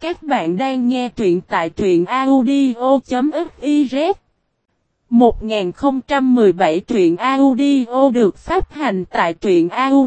Các bạn đang nghe truyện tại truyện audio.fiz 1017 truyện audio được phát hành tại truyện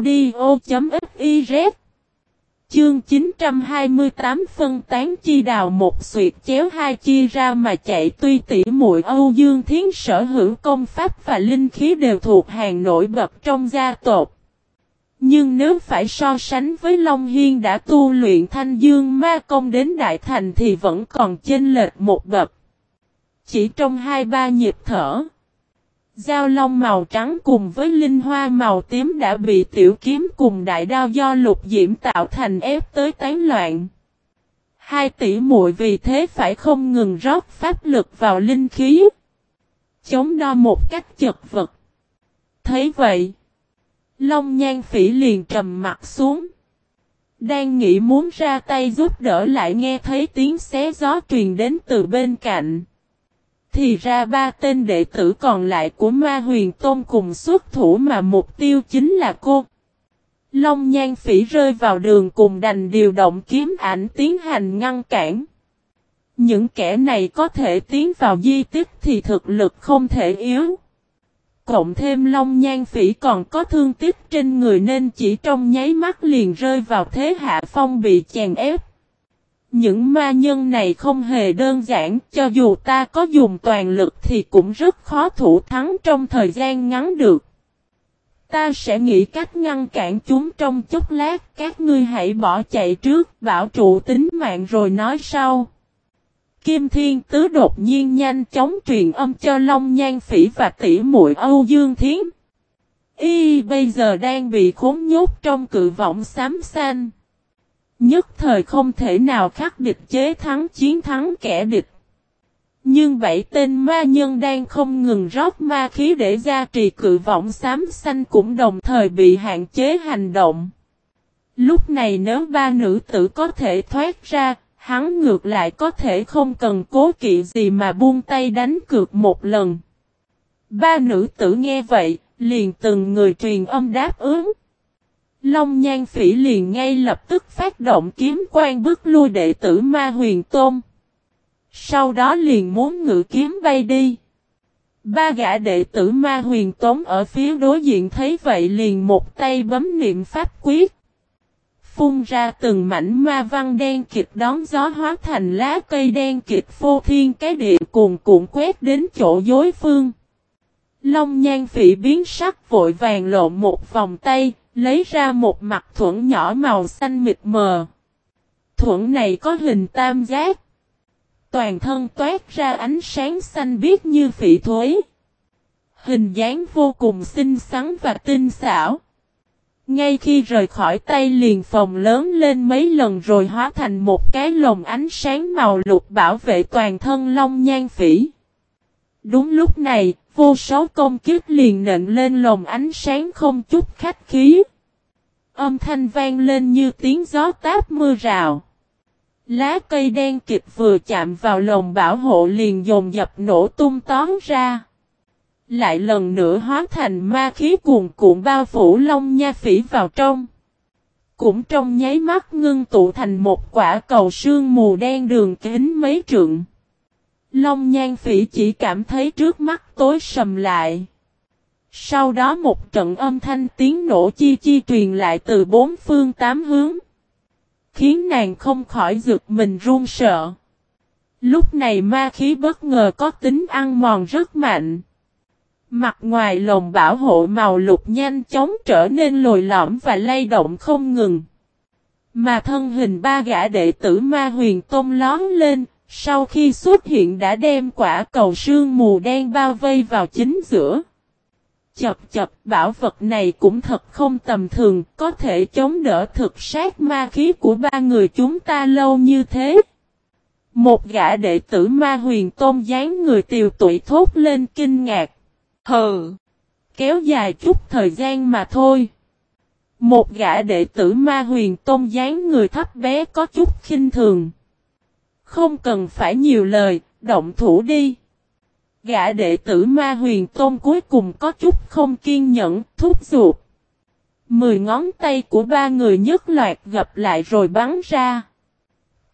audio.fiz Chương 928 phân tán chi đào một xuyệt chéo hai chia ra mà chạy. Tuy tỷ muội Âu Dương Thiến sở hữu công pháp và linh khí đều thuộc hàng nổi bật trong gia tộc, nhưng nếu phải so sánh với Long Hiên đã tu luyện Thanh Dương Ma Công đến đại thành thì vẫn còn chênh lệch một bậc. Chỉ trong 2-3 nhịp thở, Dao long màu trắng cùng với linh hoa màu tím đã bị tiểu kiếm cùng đại đao do Lục Diễm tạo thành ép tới tán loạn. Hai tỷ muội vì thế phải không ngừng rót pháp lực vào linh khí, chống đo một cách chật vật. Thấy vậy, Long Nhan Phỉ liền trầm mặt xuống, đang nghĩ muốn ra tay giúp đỡ, lại nghe thấy tiếng xé gió truyền đến từ bên cạnh. Thì ra 3 tên đệ tử còn lại của Ma Huyền Tôn cùng xuất thủ mà mục tiêu chính là cô. Long Nhan Phỉ rơi vào đường cùng đành điều động kiếm ảnh tiến hành ngăn cản. Những kẻ này có thể tiến vào di tích thì thực lực không thể yếu. Cộng thêm Long Nhan Phỉ còn có thương tích trên người nên chỉ trong nháy mắt liền rơi vào thế hạ phong bị chèn ép. Những ma nhân này không hề đơn giản, cho dù ta có dùng toàn lực thì cũng rất khó thủ thắng trong thời gian ngắn được. Ta sẽ nghĩ cách ngăn cản chúng trong chốc lát, các ngươi hãy bỏ chạy trước, bảo trụ tính mạng rồi nói sau. Kim Thiên Tứ đột nhiên nhanh chóng truyền âm cho Long Nhan Phỉ và tỷ muội Âu Dương Thiến. Y bây giờ đang bị khốn nhốt trong cự võng xám xanh, nhất thời không thể nào khắc địch chế thắng chiến thắng kẻ địch. Nhưng 7 tên ma nhân đang không ngừng rót ma khí để gia trì cự võng xám xanh cũng đồng thời bị hạn chế hành động. Lúc này nếu 3 nữ tử có thể thoát ra, hắn ngược lại có thể không cần cố kỵ gì mà buông tay đánh cược một lần. 3 nữ tử nghe vậy, liền từng người truyền âm đáp ứng. Long Nhan Phỉ liền ngay lập tức phát động kiếm quan bức lui đệ tử Ma Huyền Tôn. Sau đó liền muốn ngự kiếm bay đi. 3 gã đệ tử Ma Huyền Tôn ở phía đối diện thấy vậy liền một tay bấm niệm pháp quyết, phun ra từng mảnh ma văn đen kịt đón gió hóa thành lá cây đen kịt phô thiên cái địa cuồn cuộn quét đến chỗ đối phương. Long Nhan Phỉ biến sắc vội vàng lộn một vòng tay, lấy ra một mặt thuẫn nhỏ màu xanh mịt mờ. Thuẫn này có hình tam giác, toàn thân toát ra ánh sáng xanh biếc như phỉ thối. Hình dáng vô cùng xinh xắn và tinh xảo. Ngay khi rời khỏi tay liền phồng lớn lên mấy lần rồi hóa thành một cái lồng ánh sáng màu lục bảo vệ toàn thân Long Nhan Phỉ. Đúng lúc này, vô số công kích liền nện lên lồng ánh sáng không chút khách khí. Âm thanh vang lên như tiếng gió táp mưa rào. Lá cây đen kịt vừa chạm vào lồng bảo hộ liền dồn dập nổ tung tóm ra. Lại lần nữa hóa thành ma khí cuồn cuộn bao phủ Long Nhan Phỉ vào trong. Cũng trong nháy mắt ngưng tụ thành một quả cầu sương mù đen đường kính mấy trượng. Long Nhan Phỉ chỉ cảm thấy trước mắt tối sầm lại. Sau đó một trận âm thanh tiếng nổ chi chi truyền lại từ 4 phương 8 hướng, khiến nàng không khỏi giật mình run sợ. Lúc này ma khí bất ngờ có tính ăn mòn rất mạnh. Mặt ngoài lồng bảo hộ màu lục nhanh chóng trở nên lồi lõm và lay động không ngừng. Mà thân hình 3 gã đệ tử Ma Huyền Tôn lón lên, sau khi xuất hiện đã đem quả cầu sương mù đen bao vây vào chính giữa. Chập chập, bảo vật này cũng thật không tầm thường, có thể chống đỡ thực sát ma khí của 3 người chúng ta lâu như thế. Một gã đệ tử Ma Huyền Tôn dáng người tiều tụy thốt lên kinh ngạc. Hừ, kéo dài chút thời gian mà thôi. Một gã đệ tử Ma Huyền Tôn dáng người thấp bé có chút khinh thường. Không cần phải nhiều lời, động thủ đi. Gã đệ tử Ma Huyền Tôn cuối cùng có chút không kiên nhẫn, thúc giục. 10 ngón tay của 3 người nhất loạt gập lại rồi bắn ra.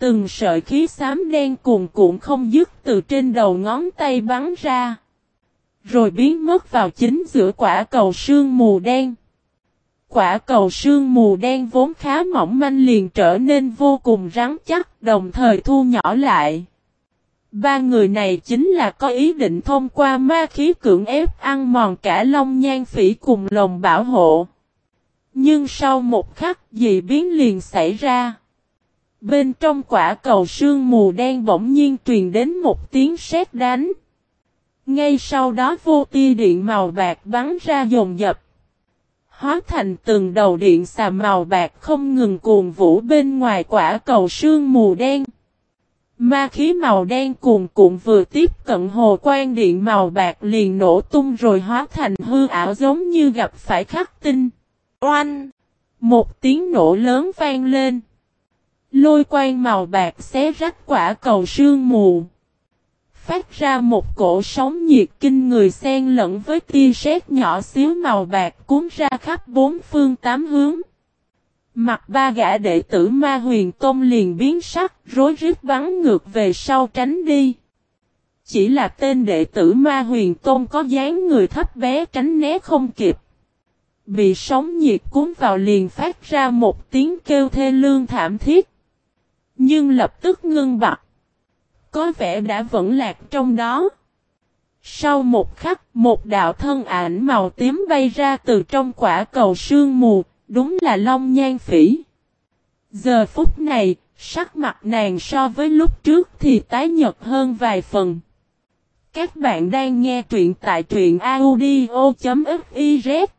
Từng sợi khí xám đen cuồn cuộn không dứt từ trên đầu ngón tay bắn ra. Rồi biến mất vào chính giữa quả cầu sương mù đen. Quả cầu sương mù đen vốn khá mỏng manh liền trở nên vô cùng rắn chắc, đồng thời thu nhỏ lại. Ba người này chính là có ý định thông qua ma khí cưỡng ép ăn mòn cả Long Nhan Phỉ cùng lồng bảo hộ. Nhưng sau một khắc dị biến liền xảy ra. Bên trong quả cầu sương mù đen bỗng nhiên truyền đến một tiếng sét đánh. Ngay sau đó vô tia điện màu bạc bắn ra dồn dập. Hóa thành từng đầu điện xà màu bạc không ngừng cuồn vũ bên ngoài quả cầu sương mù đen. Ma khí màu đen cuồn cuộn vừa tiếp cận hồ quang điện màu bạc liền nổ tung rồi hóa thành hư ảo giống như gặp phải khắc tinh. Oanh! Một tiếng nổ lớn vang lên. Lôi quang màu bạc xé rách quả cầu sương mù. Phát ra một cổ sóng nhiệt kinh người xen lẫn với tia sét nhỏ xíu màu bạc cuốn ra khắp bốn phương tám hướng. Mặt ba gã đệ tử Ma Huyền Tôn liền biến sắc, rối rít bắn ngược về sau tránh đi. Chỉ là tên đệ tử Ma Huyền Tôn có dáng người thấp bé tránh né không kịp. Bị sóng nhiệt cuốn vào liền phát ra một tiếng kêu thê lương thảm thiết. Nhưng lập tức ngưng bặt. Có vẻ đã vẫn lạc trong đó. Sau một khắc, một đạo thân ảnh màu tím bay ra từ trong quả cầu sương mù, đúng là Long Nhan Phỉ. Giờ phút này, sắc mặt nàng so với lúc trước thì tái nhợt hơn vài phần. Các bạn đang nghe truyện tại truyện audio.fiz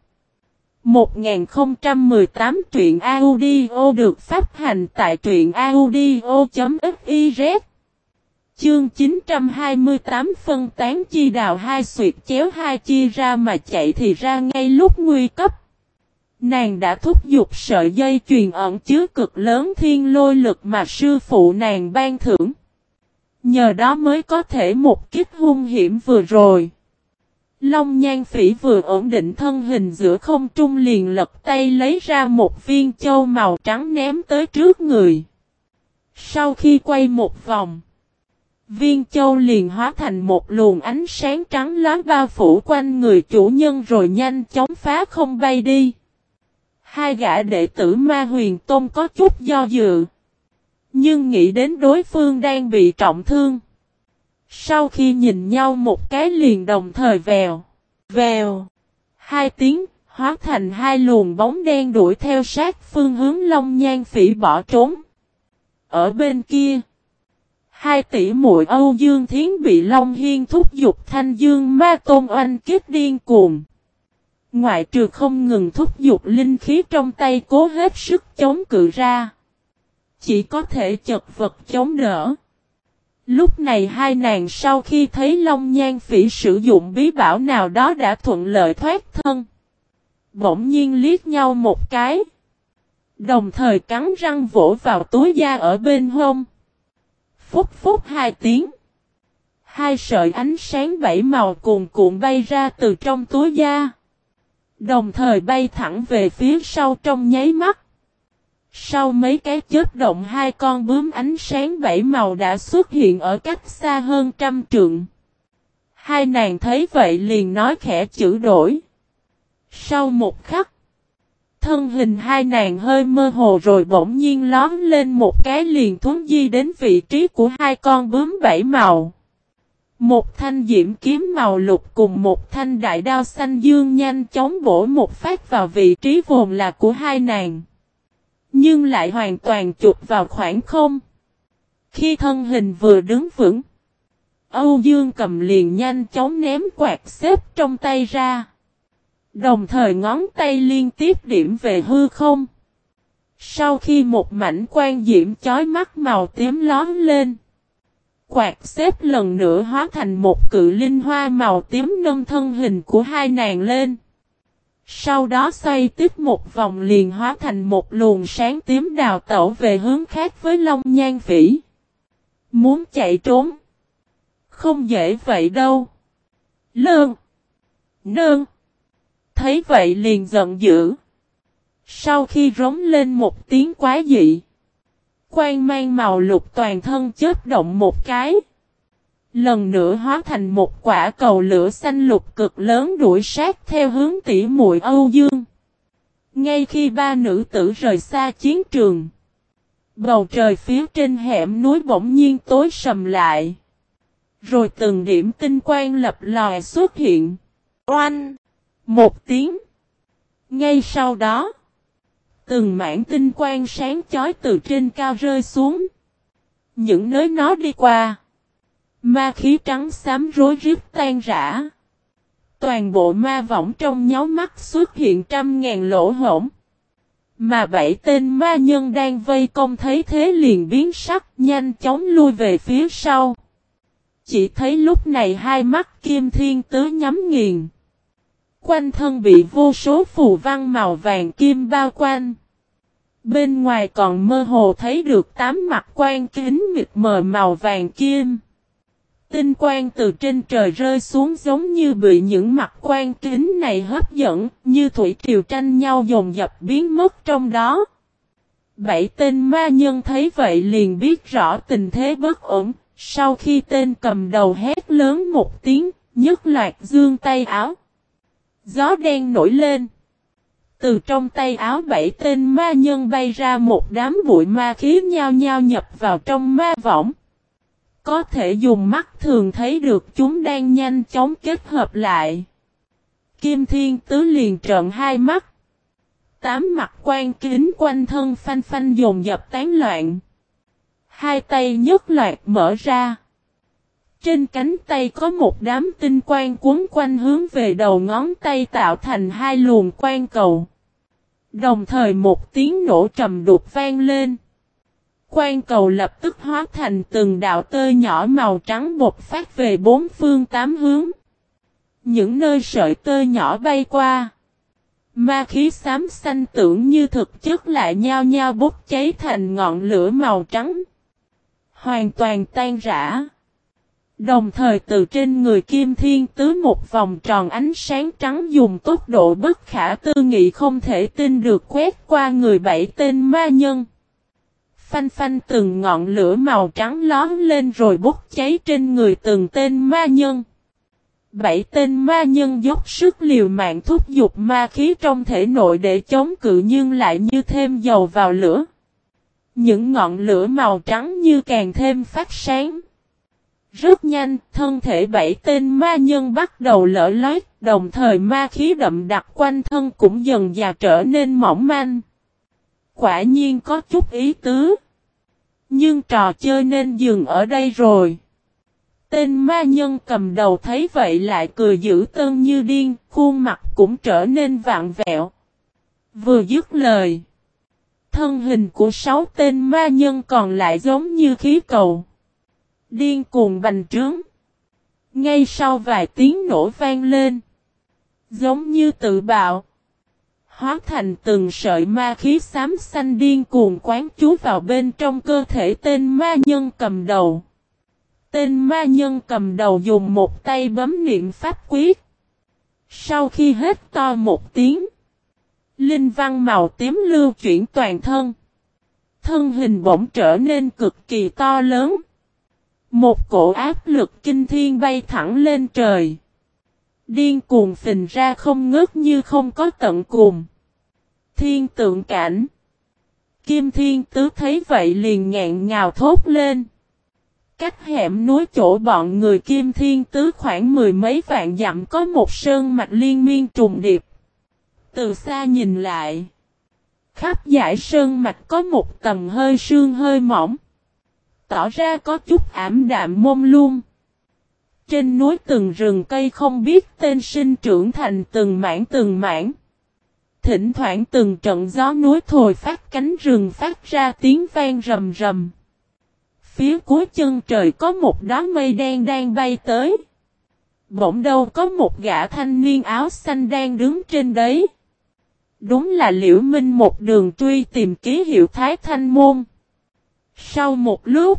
1018 truyện audio được phát hành tại truyện audio.fiz. Chương 928 phân tán chi đào hai xuyệt chéo hai chia ra mà chạy thì ra ngay lúc nguy cấp. Nàng đã thúc giục sợi dây chuyền ẩn chứa cực lớn thiên lôi lực mà sư phụ nàng ban thưởng. Nhờ đó mới có thể một kích hung hiểm vừa rồi. Long Nhan Phỉ vừa ổn định thân hình giữa không trung liền lật tay lấy ra một viên châu màu trắng ném tới trước người. Sau khi quay một vòng, viên châu liền hóa thành một luồng ánh sáng trắng lóa bao phủ quanh người chủ nhân rồi nhanh chóng phá không bay đi. Hai gã đệ tử Ma Huyền Tôn có chút do dự. Nhưng nghĩ đến đối phương đang bị trọng thương. Sau khi nhìn nhau một cái liền đồng thời vèo. Vèo. Hai tiếng hóa thành hai luồng bóng đen đuổi theo sát phương hướng Long Nhan Phỉ bỏ trốn. Ở bên kia, hai tỷ muội Âu Dương Thiến bị Long Hiên thúc giục Thanh Dương Ma Tôn oanh kích điên cuồng. Ngoại trừ không ngừng thúc giục linh khí trong tay cố hết sức chống cự ra. Chỉ có thể chật vật chống đỡ. Lúc này hai nàng sau khi thấy Long Nhan Phỉ sử dụng bí bảo nào đó đã thuận lợi thoát thân. Bỗng nhiên liếc nhau một cái. Đồng thời cắn răng vỗ vào túi da ở bên hông. Phúc phúc hai tiếng. Hai sợi ánh sáng bảy màu cuồn cuộn bay ra từ trong túi da. Đồng thời bay thẳng về phía sau trong nháy mắt. Sau mấy cái chớp động hai con bướm ánh sáng bảy màu đã xuất hiện ở cách xa hơn 100 trượng. Hai nàng thấy vậy liền nói khẽ chữ đổi. Sau một khắc, thân hình hai nàng hơi mơ hồ rồi bỗng nhiên lóm lên một cái liền thuấn di đến vị trí của hai con bướm bảy màu. Một thanh diễm kiếm màu lục cùng một thanh đại đao xanh dương nhanh chóng bổ một phát vào vị trí vốn là của hai nàng. Nhưng lại hoàn toàn chụp vào khoảng không. Khi thân hình vừa đứng vững, Âu Dương cầm liền nhanh chóng ném quạt xếp trong tay ra. Đồng thời ngón tay liên tiếp điểm về hư không. Sau khi một mảnh quang diễm chói mắt màu tím lóm lên, quạt xếp lần nữa hóa thành một cự linh hoa màu tím nâng thân hình của hai nàng lên. Sau đó xoay tiếp một vòng liền hóa thành một luồng sáng tím đào tẩu về hướng khác với Long Nhan Phỉ. Muốn chạy trốn? Không dễ vậy đâu. Lơn. Nơn. Thấy vậy liền giận dữ. Sau khi rống lên một tiếng quái dị, quang mang màu lục toàn thân chớp động một cái. Lần nữa hóa thành một quả cầu lửa xanh lục cực lớn đuổi sát theo hướng tỷ muội Âu Dương. Ngay khi ba nữ tử rời xa chiến trường, bầu trời phía trên hẻm núi bỗng nhiên tối sầm lại. Rồi từng điểm tinh quang lập lòe xuất hiện. Oanh! Một tiếng. Ngay sau đó, từng mảng tinh quang sáng chói từ trên cao rơi xuống. Những nơi nó đi qua, ma khí trắng xám rối rít tan rã. Toàn bộ ma võng trong nháy mắt xuất hiện trăm ngàn lỗ hổng. Mà 7 tên ma nhân đang vây công thấy thế liền biến sắc, nhanh chóng lui về phía sau. Chỉ thấy lúc này hai mắt Kim Thiên Tứ nhắm nghiền. Quanh thân bị vô số phù văn màu vàng kim bao quanh. Bên ngoài còn mơ hồ thấy được 8 mặt quang kính mịt mờ màu vàng kim. Tinh quang từ trên trời rơi xuống giống như bị những mặt quang kính này hấp dẫn, như thủy triều tranh nhau dồn dập biến mất trong đó. 7 tên ma nhân thấy vậy liền biết rõ tình thế bất ổn, sau khi tên cầm đầu hét lớn một tiếng, nhấc loạt giương tay áo. Gió đen nổi lên. Từ trong tay áo 7 tên ma nhân bay ra một đám bụi ma khí nhao nhao nhập vào trong ma võng. Có thể dùng mắt thường thấy được chúng đang nhanh chóng kết hợp lại. Kim Thiên Tứ liền trợn hai mắt. 8 mặt quang kính quanh thân phanh phanh dồn dập tán loạn. Hai tay nhấc loạt mở ra. Trên cánh tay có một đám tinh quang cuốn quanh hướng về đầu ngón tay tạo thành hai luồng quang cầu. Đồng thời một tiếng nổ trầm đục vang lên. Quang cầu lập tức hóa thành từng đạo tơ nhỏ màu trắng bột phát về bốn phương tám hướng. Những nơi sợi tơ nhỏ bay qua, ma khí xám xanh tưởng như thực chất lại nhao nhao bốc cháy thành ngọn lửa màu trắng. Hoàn toàn tan rã. Đồng thời từ trên người Kim Thiên Tứ một vòng tròn ánh sáng trắng dùng tốc độ bất khả tư nghị không thể tin được quét qua người 7 tên ma nhân. Phanh phanh từng ngọn lửa màu trắng lóm lên rồi bốc cháy trên người từng tên ma nhân. 7 tên ma nhân dốc sức liều mạng thúc giục ma khí trong thể nội để chống cự nhưng lại như thêm dầu vào lửa. Những ngọn lửa màu trắng như càng thêm phát sáng. Rất nhanh, thân thể 7 tên ma nhân bắt đầu lở loét, đồng thời ma khí đậm đặc quanh thân cũng dần dà trở nên mỏng manh. Quả nhiên có chút ý tứ. Nhưng trò chơi nên dừng ở đây rồi. Tên ma nhân cầm đầu thấy vậy lại cười dữ tợn như điên, khuôn mặt cũng trở nên vặn vẹo. Vừa dứt lời, thân hình của 6 tên ma nhân còn lại giống như khí cầu. Điên cuồng bành trướng. Ngay sau vài tiếng nổ vang lên, giống như tự bạo, hóa thành từng sợi ma khí xám xanh điên cuồng quán trú vào bên trong cơ thể tên ma nhân cầm đầu. Tên ma nhân cầm đầu dùng một tay bấm niệm pháp quyết. Sau khi hết to một tiếng, linh văn màu tím lưu chuyển toàn thân. Thân hình bỗng trở nên cực kỳ to lớn. Một cổ áp lực kinh thiên bay thẳng lên trời. Điên cuồng phình ra không ngớt như không có tận cùng. Thiên tượng cảnh. Kim Thiên Tứ thấy vậy liền ngạn ngào thốt lên. Cách hẻm núi chỗ bọn người Kim Thiên Tứ khoảng 10 mấy vạn dặm có một sơn mạch liên miên trùng điệp. Từ xa nhìn lại, khắp dải sơn mạch có một tầng hơi sương hơi mỏng, tỏ ra có chút ảm đạm mông lung. Trên núi từng rừng cây không biết tên sinh trưởng thành từng mảng. Thỉnh thoảng từng trận gió núi thổi phát cánh rừng phát ra tiếng vang rầm rầm. Phía cuối chân trời có một đám mây đen đang bay tới. Bỗng đâu có một gã thanh niên áo xanh đang đứng trên đấy. Đúng là Liễu Minh một đường truy tìm ký hiệu Thái Thanh Môn. Sau một lúc,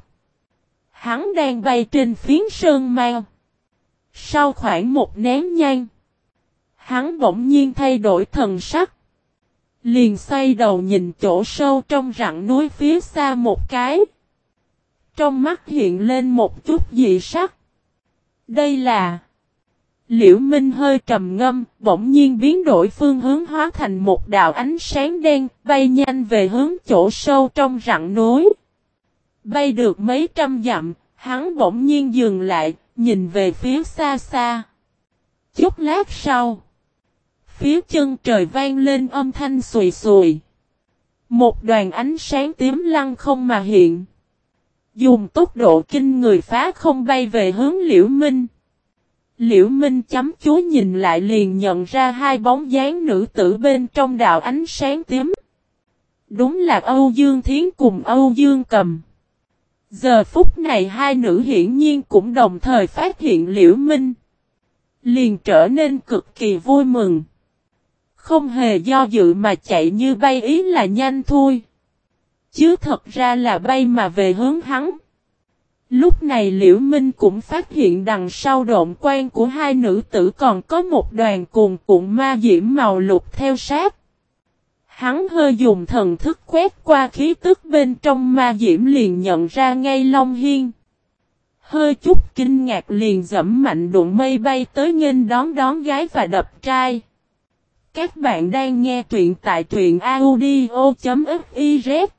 hắn đang bay trên phiến sơn mao. Sau khoảng một nén nhang, hắn bỗng nhiên thay đổi thần sắc. Liền xoay đầu nhìn chỗ sâu trong rặng núi phía xa một cái. Trong mắt hiện lên một chút dị sắc. Đây là... Liễu Minh hơi trầm ngâm, bỗng nhiên biến đổi phương hướng hóa thành một đạo ánh sáng đen, bay nhanh về hướng chỗ sâu trong rặng núi. Bay được mấy trăm dặm, hắn bỗng nhiên dừng lại, nhìn về phía xa xa. Chút lát sau, phía chân trời vang lên âm thanh xùi xùi. Một đoàn ánh sáng tím lăng không mà hiện. Dùng tốc độ kinh người phá không bay về hướng Liễu Minh. Liễu Minh chăm chú nhìn lại liền nhận ra hai bóng dáng nữ tử bên trong đạo ánh sáng tím. Đúng là Âu Dương Thiến cùng Âu Dương Cầm. Giờ phút này hai nữ hiển nhiên cũng đồng thời phát hiện Liễu Minh. Liền trở nên cực kỳ vui mừng. Không hề do dự mà chạy như bay, ý là nhanh thôi. Chứ thật ra là bay mà về hướng hắn. Lúc này Liễu Minh cũng phát hiện đằng sau độn quang của hai nữ tử còn có một đoàn cuồn cuộn ma diễm màu lục theo sát. Hắn hơi dùng thần thức quét qua khí tức bên trong ma diễm liền nhận ra ngay Long Hiên. Hơi chút kinh ngạc liền giẫm mạnh đụng mây bay tới nghênh đón gái và đập trai. Các bạn đang nghe truyện tại truyện audio.fiz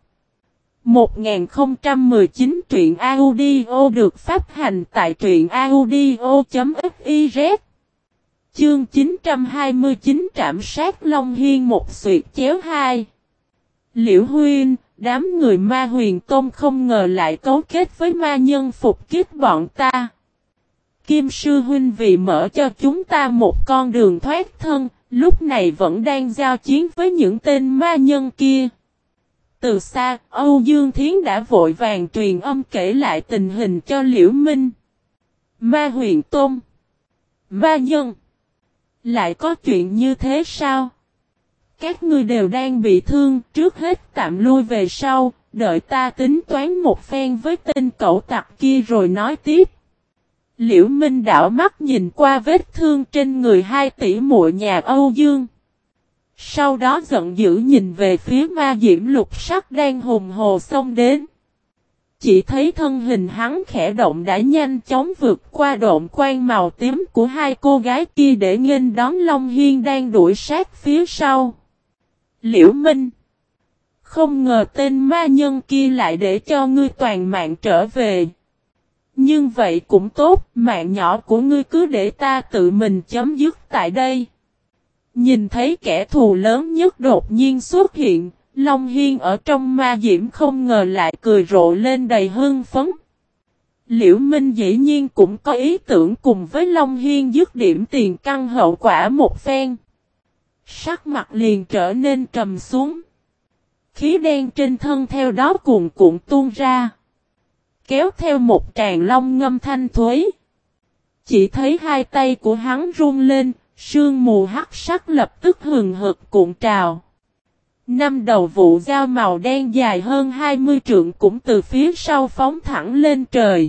1019 truyện audio được phát hành tại truyện audio.fiz. Chương 929 trảm sát Long Hiên một xuyệt chéo hai. Liễu Huynh, đám người ma huyền tôn không ngờ lại cấu kết với ma nhân phục kích bọn ta. Kim sư huynh vì mở cho chúng ta một con đường thoát thân, lúc này vẫn đang giao chiến với những tên ma nhân kia. Từ xa, Âu Dương Thiến đã vội vàng truyền âm kể lại tình hình cho Liễu Minh. Ma huyền tôn, ma nhân, lại có chuyện như thế sao? Các ngươi đều đang bị thương, trước hết tạm lui về sau, đợi ta tính toán một phen với tên cẩu tặc kia rồi nói tiếp. Liễu Minh đảo mắt nhìn qua vết thương trên người hai tỷ muội nhà Âu Dương. Sau đó giận dữ nhìn về phía ma diễm lục sắc đang hùng hồ xông đến. Chỉ thấy thân hình hắn khẽ động đã nhanh chóng vượt qua độn quang màu tím của hai cô gái kia để nghênh đón Long Hiên đang đuổi sát phía sau. Liễu Minh, không ngờ tên ma nhân kia lại để cho ngươi toàn mạng trở về. Nhưng vậy cũng tốt, mạng nhỏ của ngươi cứ để ta tự mình chấm dứt tại đây. Nhìn thấy kẻ thù lớn nhất đột nhiên xuất hiện, Long Hiên ở trong ma diễm không ngờ lại cười rộ lên đầy hưng phấn. Liễu Minh dĩ nhiên cũng có ý tưởng cùng với Long Hiên dứt điểm tiền căn hậu quả một phen. Sắc mặt liền trở nên trầm xuống. Khí đen trên thân theo đó cuồn cuộn tuôn ra. Kéo theo một tràng long ngâm thanh thúy. Chỉ thấy hai tay của hắn run lên, sương mù hắc sắc lập tức hừng hực cuộn trào. Năm đầu vụ dao màu đen dài hơn 20 trượng cũng từ phía sau phóng thẳng lên trời.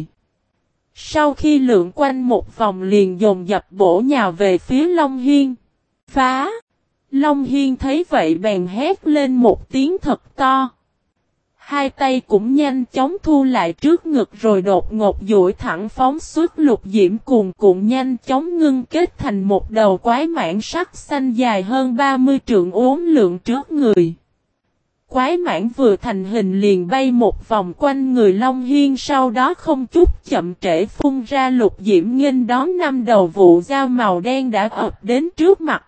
Sau khi lượn quanh một vòng liền dồn dập bổ nhào về phía Long Hiên. Phá! Long Hiên thấy vậy bèn hét lên một tiếng thật to. Hai tay cũng nhanh chóng thu lại trước ngực rồi đột ngột duỗi thẳng phóng xuất lục diễm cuồn cuộn nhanh chóng ngưng kết thành một đầu quái mãng sắc xanh dài hơn 30 trượng uốn lượn trước người. Quái mãng vừa thành hình liền bay một vòng quanh người Long Hiên, sau đó không chút chậm trễ phun ra lục diễm nghênh đón năm đầu vụ dao màu đen đã ập đến trước mặt.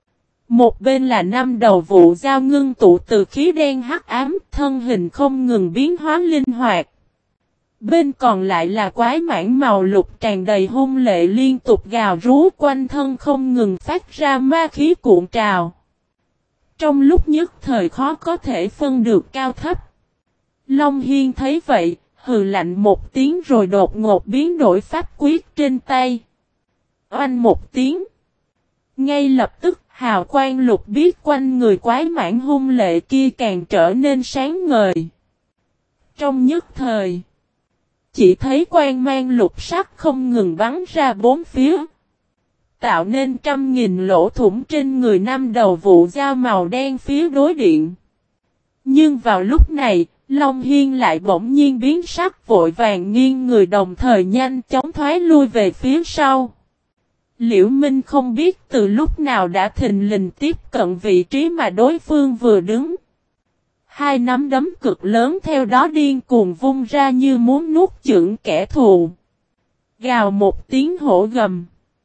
Một bên là năm đầu vụ dao ngưng tụ từ khí đen hắc ám, thân hình không ngừng biến hóa linh hoạt. Bên còn lại là quái mãng màu lục tràn đầy hung lệ liên tục gào rú quanh thân không ngừng phát ra ma khí cuộn trào. Trong lúc nhất thời khó có thể phân được cao thấp. Long Hiên thấy vậy, hừ lạnh một tiếng rồi đột ngột biến đổi pháp quyết trên tay. Oanh một tiếng. Ngay lập tức hào quang lục biết quanh người quái mãng hung lệ kia càng trở nên sáng ngời. Trong nhất thời, chỉ thấy quang mang lục sắc không ngừng bắn ra bốn phía. tạo nên trăm nghìn lỗ thủng trên người năm đầu vụ dao màu đen phía đối diện. Nhưng vào lúc này, Long Hiên lại bỗng nhiên biến sắc, vội vàng nghiêng người, đồng thời nhanh chóng thoái lui về phía sau. Liễu Minh không biết từ lúc nào đã thình lình tiếp cận vị trí mà đối phương vừa đứng. Hai nắm đấm cực lớn theo đó điên cuồng vung ra như muốn nuốt chửng kẻ thù. Gào một tiếng hổ gầm.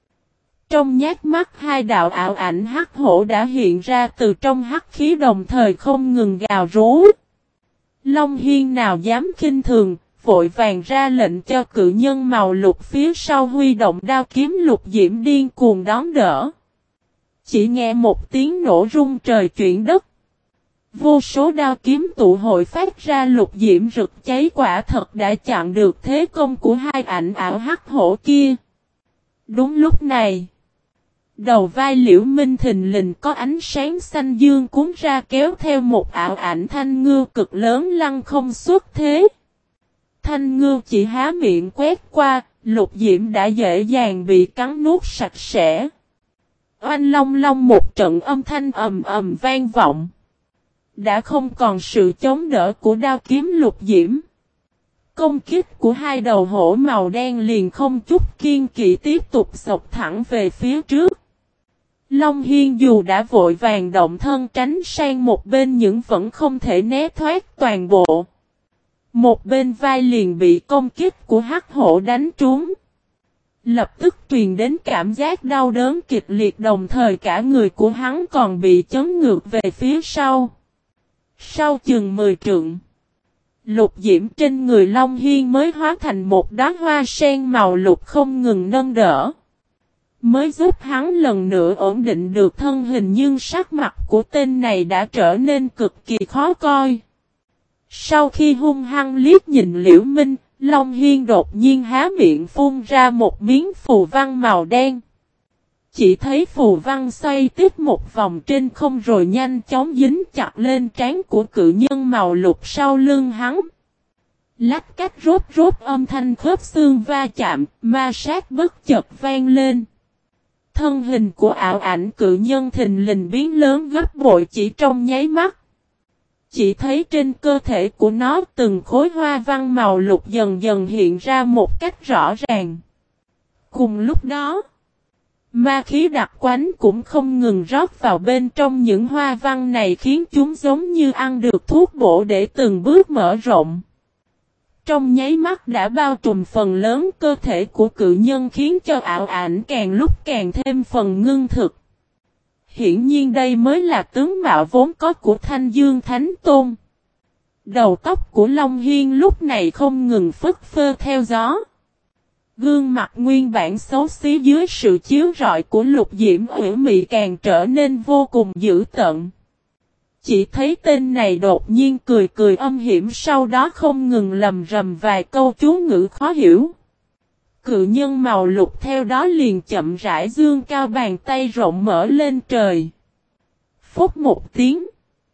Trong nháy mắt hai đạo ảo ảnh hắc hổ đã hiện ra từ trong hắc khí, đồng thời không ngừng gào rú. Long Hiên nào dám khinh thường, vội vàng ra lệnh cho cự nhân màu lục phía sau huy động đao kiếm lục diễm điên cuồng đón đỡ. Chỉ nghe một tiếng nổ rung trời chuyển đất. Vô số đao kiếm tụ hội phát ra lục diễm rực cháy, quả thật đã chặn được thế công của hai ảnh ảo hắc hổ kia. Đúng lúc này, đầu vai Liễu Minh thình lình có ánh sáng xanh dương cuốn ra, kéo theo một ảo ảnh thanh ngưu cực lớn lăng không xuất thế. Thanh ngưu chỉ há miệng quét qua, lục diễm đã dễ dàng bị cắn nuốt sạch sẽ. Oanh long long một trận âm thanh ầm ầm vang vọng. Đã không còn sự chống đỡ của đao kiếm lục diễm. Công kích của hai đầu hổ màu đen liền không chút kiên kỵ tiếp tục xộc thẳng về phía trước. Long Hiên dù đã vội vàng động thân tránh sang một bên nhưng vẫn không thể né thoát toàn bộ. Một bên vai liền bị công kích của hắc hổ đánh trúng. Lập tức truyền đến cảm giác đau đớn kịch liệt, đồng thời cả người của hắn còn bị chấn ngược về phía sau. Sau chừng 10 trượng, lục diễm trên người Long Hiên mới hóa thành một đóa hoa sen màu lục không ngừng nâng đỡ. Mới giúp hắn lần nữa ổn định được thân hình, nhưng sắc mặt của tên này đã trở nên cực kỳ khó coi. Sau khi hung hăng liếc nhìn Liễu Minh, Long Hiên đột nhiên há miệng phun ra một miếng phù văn màu đen. Chỉ thấy phù văn xoay tiếp một vòng trên không rồi nhanh chóng dính chặt lên trán của cự nhân màu lục sau lưng hắn. Lách cách rốt rốt âm thanh khớp xương va chạm, ma sát bất chợt vang lên. Thân hình của ảo ảnh cự nhân thình lình biến lớn gấp bội chỉ trong nháy mắt. Chỉ thấy trên cơ thể của nó từng khối hoa văn màu lục dần dần hiện ra một cách rõ ràng. Cùng lúc đó, ma khí đặc quánh cũng không ngừng rót vào bên trong những hoa văn này, khiến chúng giống như ăn được thuốc bổ để từng bước mở rộng. Trong nháy mắt đã bao trùm phần lớn cơ thể của cự nhân, khiến cho ảo ảnh càng lúc càng thêm phần ngưng thực. Hiển nhiên đây mới là tướng mạo vốn có của Thanh Dương Thánh Tôn. Đầu tóc của Long Hiên lúc này không ngừng phất phơ theo gió. Gương mặt nguyên bản xấu xí dưới sự chiếu rọi của lục diễm ủy mị càng trở nên vô cùng dữ tợn. Chỉ thấy tên này đột nhiên cười cười âm hiểm, sau đó không ngừng lầm rầm vài câu chú ngữ khó hiểu. Cự nhân màu lục theo đó liền chậm rãi dương cao bàn tay rộng mở lên trời. Phúc một tiếng,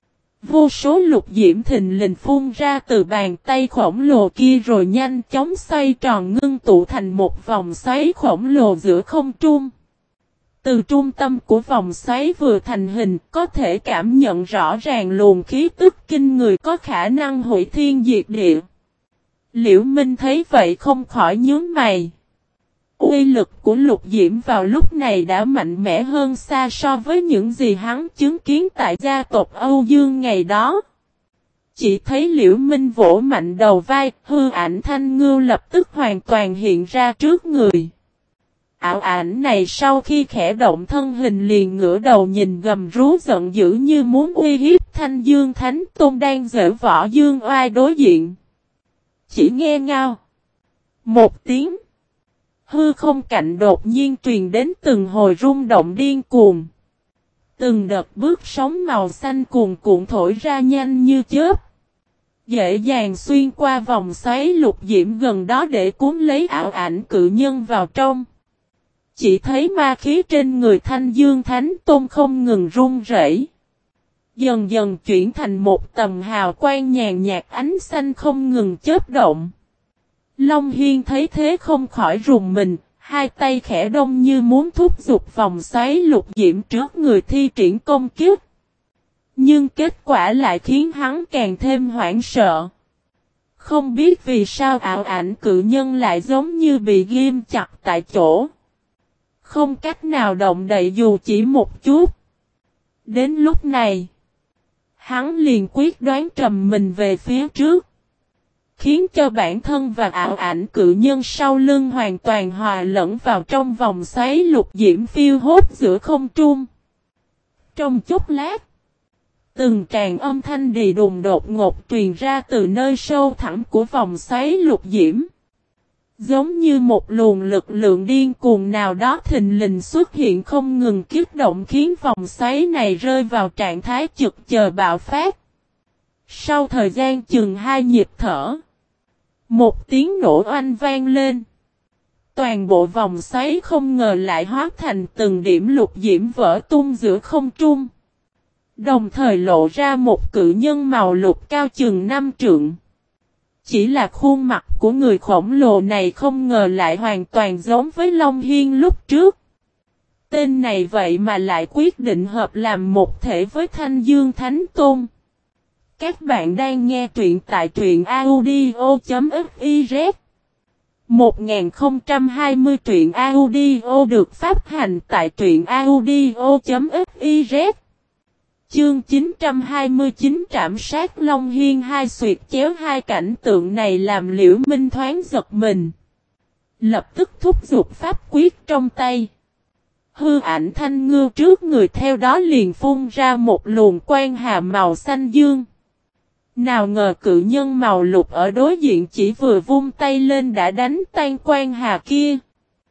vô số lục diễm thình lình phun ra từ bàn tay khổng lồ kia rồi nhanh chóng xoay tròn ngưng tụ thành một vòng xoáy khổng lồ giữa không trung. Từ trung tâm của vòng xoáy vừa thành hình, có thể cảm nhận rõ ràng luồng khí tức kinh người có khả năng hủy thiên diệt địa. Liễu Minh thấy vậy không khỏi nhướng mày. Uy lực của lục diễm vào lúc này đã mạnh mẽ hơn xa so với những gì hắn chứng kiến tại gia tộc Âu Dương ngày đó. Chỉ thấy Liễu Minh vỗ mạnh đầu vai, hư ảnh thanh ngưu lập tức hoàn toàn hiện ra trước người. Ảo ảnh này sau khi khẽ động thân hình liền ngửa đầu nhìn gầm rú giận dữ như muốn uy hiếp Thanh Dương Thánh Tôn đang giở võ dương oai đối diện. Chỉ nghe ngao một tiếng, hư không cạnh đột nhiên truyền đến từng hồi rung động điên cuồng. Từng đợt bước sóng màu xanh cuồn cuộn thổi ra nhanh như chớp, dễ dàng xuyên qua vòng xoáy lục diễm gần đó để cuốn lấy ảo ảnh cự nhân vào trong. Chỉ thấy ma khí trên người Thanh Dương Thánh Tôn không ngừng run rẩy, dần dần chuyển thành một tầng hào quang nhàn nhạt, ánh xanh không ngừng chớp động. Long Hiên thấy thế không khỏi rùng mình, Hai tay khẽ đông như muốn thúc giục vòng xoáy lục diễm trước người thi triển công kích. Nhưng kết quả lại khiến hắn càng thêm hoảng sợ. Không biết vì sao ảo ảnh cự nhân lại giống như bị ghim chặt tại chỗ. Không cách nào động đậy dù chỉ một chút. Đến lúc này, hắn liền quyết đoán trầm mình về phía trước. Khiến cho bản thân và ảo ảnh cự nhân sau lưng hoàn toàn hòa lẫn vào trong vòng xoáy lục diễm phiêu hốt giữa không trung. Trong chốc lát, từng tràng âm thanh đì đùng đột ngột truyền ra từ nơi sâu thẳm của vòng xoáy lục diễm. Giống như một luồng lực lượng điên cuồng nào đó thình lình xuất hiện không ngừng kích động khiến vòng xoáy này rơi vào trạng thái chực chờ bạo phát. Sau thời gian chừng 2 nhịp thở, một tiếng nổ oanh vang lên. Toàn bộ vòng xoáy không ngờ lại hóa thành từng điểm lục diễm vỡ tung giữa không trung. Đồng thời lộ ra một cự nhân màu lục cao chừng 5 trượng. Chỉ là khuôn mặt của người khổng lồ này không ngờ lại hoàn toàn giống với Long Hiên lúc trước. Tên này vậy mà lại quyết định hợp làm một thể với Thanh Dương Thánh Tôn. Các bạn đang nghe truyện tại truyện audio.fiz 1020 truyện audio được phát hành tại truyện audio.fiz. Chương 929 trảm sát Long Hiên hai xuyệt chéo. Hai cảnh tượng này làm Liễu Minh thoáng giật mình. Lập tức thúc giục pháp quyết trong tay. Hư ảnh thanh ngư trước người theo đó liền phun ra một luồng quang hà màu xanh dương. Nào ngờ cự nhân màu lục ở đối diện chỉ vừa vung tay lên đã đánh tan quang hà kia.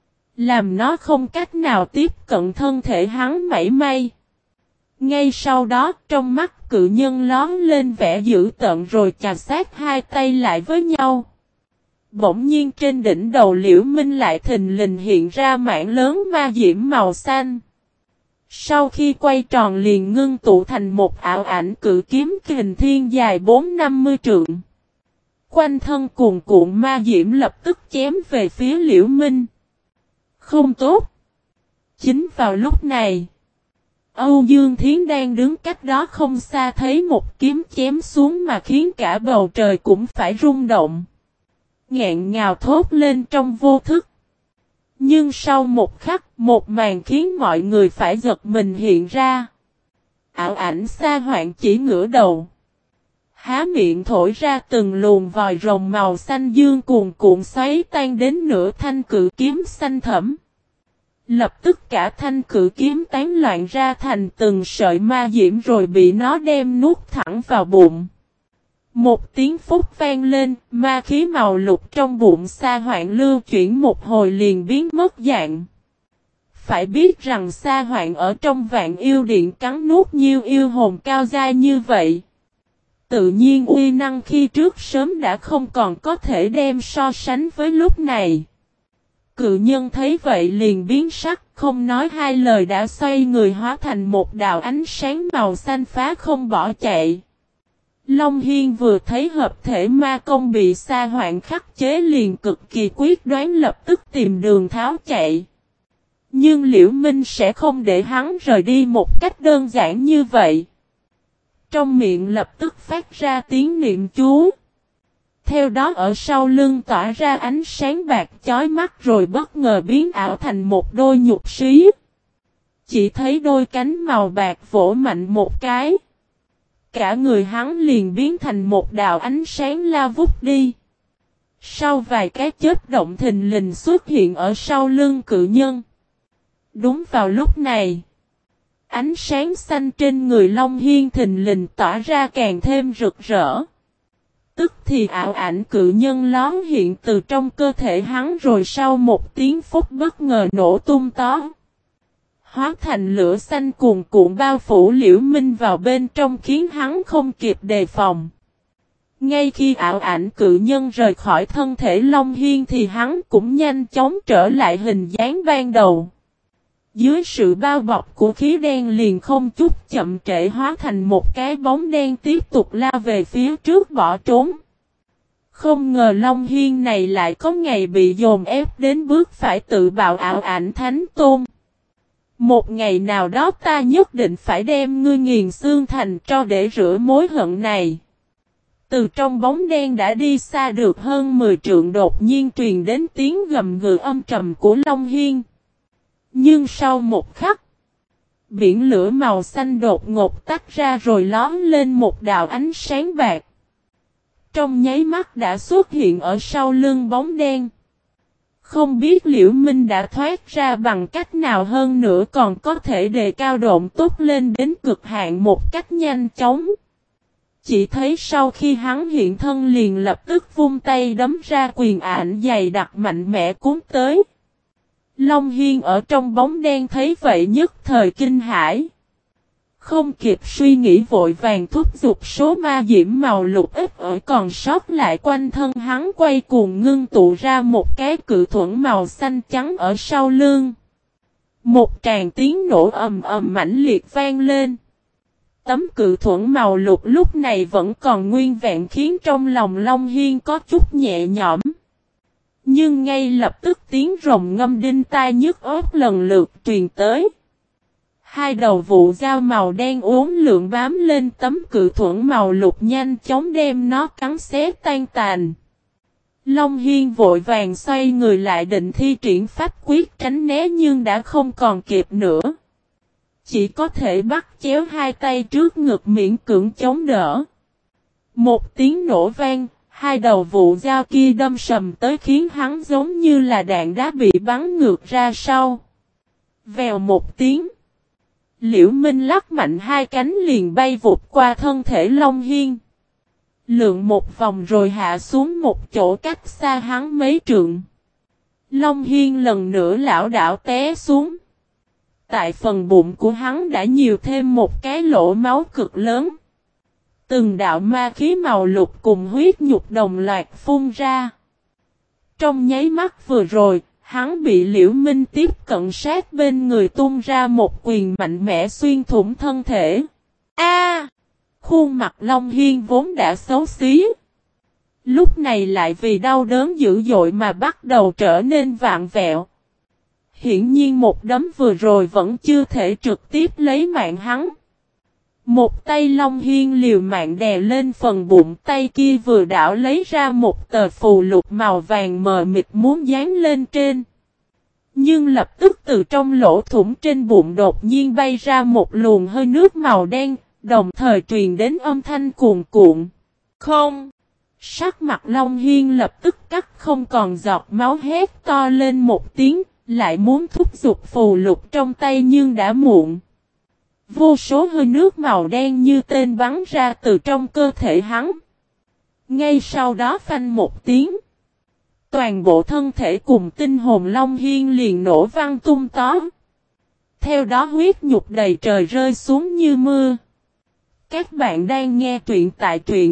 Làm nó không cách nào tiếp cận thân thể hắn mảy may. Ngay sau đó trong mắt cự nhân lóm lên vẻ dữ tợn rồi chà sát hai tay lại với nhau. Bỗng nhiên trên đỉnh đầu Liễu Minh lại thình lình hiện ra mảng lớn ma diễm màu xanh. Sau khi quay tròn liền ngưng tụ thành một ảo ảnh cự kiếm kình thiên dài 4-50 trượng. Quanh thân cuồn cuộn ma diễm lập tức chém về phía Liễu Minh. Không tốt. Chính vào lúc này, Âu Dương Thiến đang đứng cách đó không xa thấy một kiếm chém xuống mà khiến cả bầu trời cũng phải rung động. Nghẹn ngào thốt lên trong vô thức. Nhưng sau một khắc, một màn khiến mọi người phải giật mình hiện ra. Ảo ảnh Sa Hoạn chỉ ngửa đầu, há miệng thổi ra từng luồng vòi rồng màu xanh dương cuồn cuộn xoáy tan đến nửa thanh cự kiếm xanh thẫm. Lập tức cả thanh cự kiếm tán loạn ra thành từng sợi ma diễm rồi bị nó đem nuốt thẳng vào bụng. Một tiếng phúc vang lên, ma khí màu lục trong bụng Sa Hoạn lưu chuyển một hồi liền biến mất dạng. Phải biết rằng Sa Hoạn ở trong Vạn Yêu Điện cắn nuốt nhiều yêu hồn cao giai như vậy. Tự nhiên uy năng khi trước sớm đã không còn có thể đem so sánh với lúc này. Cự nhân thấy vậy liền biến sắc, không nói hai lời đã xoay người hóa thành một đạo ánh sáng màu xanh phá không bỏ chạy. Long Hiên vừa thấy hợp thể ma công bị Sa Hoạn khắc chế liền cực kỳ quyết đoán lập tức tìm đường tháo chạy. Nhưng Liễu Minh sẽ không để hắn rời đi một cách đơn giản như vậy. Trong miệng lập tức phát ra tiếng niệm chú. Theo đó ở sau lưng tỏa ra ánh sáng bạc chói mắt rồi bất ngờ biến ảo thành một đôi nhục xí. Chỉ thấy đôi cánh màu bạc vỗ mạnh một cái. Cả người hắn liền biến thành một đạo ánh sáng la vút đi. Sau vài cái chớp động thình lình xuất hiện ở sau lưng cự nhân. Đúng vào lúc này, ánh sáng xanh trên người Long Hiên thình lình tỏa ra càng thêm rực rỡ. Tức thì ảo ảnh cự nhân lóm hiện từ trong cơ thể hắn rồi sau một tiếng phút bất ngờ nổ tung tó. Hóa thành lửa xanh cuồn cuộn bao phủ Liễu Minh vào bên trong khiến hắn không kịp đề phòng. Ngay khi ảo ảnh cự nhân rời khỏi thân thể Long Hiên thì hắn cũng nhanh chóng trở lại hình dáng ban đầu. Dưới sự bao bọc của khí đen liền không chút chậm trễ hóa thành một cái bóng đen tiếp tục lao về phía trước bỏ trốn. Không ngờ Long Hiên này lại có ngày bị dồn ép đến bước phải tự bạo ảo ảnh thánh tôn. Một ngày nào đó ta nhất định phải đem ngươi nghiền xương thành tro để rửa mối hận này. Từ trong bóng đen đã đi xa được hơn 10 trượng đột nhiên truyền đến tiếng gầm gừ âm trầm của Long Hiên. Nhưng sau một khắc, biển lửa màu xanh đột ngột tách ra rồi lóm lên một đạo ánh sáng bạc. Trong nháy mắt đã xuất hiện ở sau lưng bóng đen. Không biết Liễu Minh đã thoát ra bằng cách nào hơn nữa còn có thể đề cao độ tốt lên đến cực hạn một cách nhanh chóng. Chỉ thấy sau khi hắn hiện thân liền lập tức vung tay đấm ra quyền ảnh dày đặc mạnh mẽ cuốn tới. Long Hiên ở trong bóng đen thấy vậy nhất thời kinh hãi. Không kịp suy nghĩ vội vàng thúc giục số ma diễm màu lục ít ở còn sót lại quanh thân hắn quay cuồng ngưng tụ ra một cái cự thuẫn màu xanh trắng ở sau lưng. Một tràng tiếng nổ ầm ầm mãnh liệt vang lên. Tấm cự thuẫn màu lục lúc này vẫn còn nguyên vẹn khiến trong lòng Long Hiên có chút nhẹ nhõm. Nhưng ngay lập tức tiếng rồng ngâm đinh tai nhức óc lần lượt truyền tới. Hai đầu vụ dao màu đen uốn lượn bám lên tấm cự thuẫn màu lục nhanh chóng đem nó cắn xé tan tàn. Long Hiên vội vàng xoay người lại định thi triển pháp quyết tránh né nhưng đã không còn kịp nữa. Chỉ có thể bắt chéo hai tay trước ngực miễn cưỡng chống đỡ. Một tiếng nổ vang, hai đầu vụ dao kia đâm sầm tới khiến hắn giống như là đạn đá bị bắn ngược ra sau. Vèo một tiếng. Liễu Minh lắc mạnh hai cánh liền bay vụt qua thân thể Long Hiên. Lượn một vòng rồi hạ xuống một chỗ cách xa hắn mấy trượng. Long Hiên lần nữa lảo đảo té xuống. Tại phần bụng của hắn đã nhiều thêm một cái lỗ máu cực lớn. Từng đạo ma khí màu lục cùng huyết nhục đồng loạt phun ra. Trong nháy mắt vừa rồi, hắn bị Liễu Minh tiếp cận sát bên người tung ra một quyền mạnh mẽ xuyên thủng thân thể. A! Khuôn mặt Long Hiên vốn đã xấu xí. Lúc này lại vì đau đớn dữ dội mà bắt đầu trở nên vạn vẹo. Hiển nhiên một đấm vừa rồi vẫn chưa thể trực tiếp lấy mạng hắn. Một tay Long Hiên liều mạng đè lên phần bụng, tay kia vừa đảo lấy ra một tờ phù lục màu vàng mờ mịt muốn dán lên trên. Nhưng lập tức từ trong lỗ thủng trên bụng đột nhiên bay ra một luồng hơi nước màu đen, đồng thời truyền đến âm thanh cuồn cuộn. Không! Sắc mặt Long Hiên lập tức cắt không còn giọt máu, hét to lên một tiếng, lại muốn thúc giục phù lục trong tay nhưng đã muộn. Vô số hơi nước màu đen như tên bắn ra từ trong cơ thể hắn. Ngay sau đó phanh một tiếng. Toàn bộ thân thể cùng tinh hồn Long Hiên liền nổ văng tung tóe. Theo đó huyết nhục đầy trời rơi xuống như mưa. Các bạn đang nghe truyện tại truyện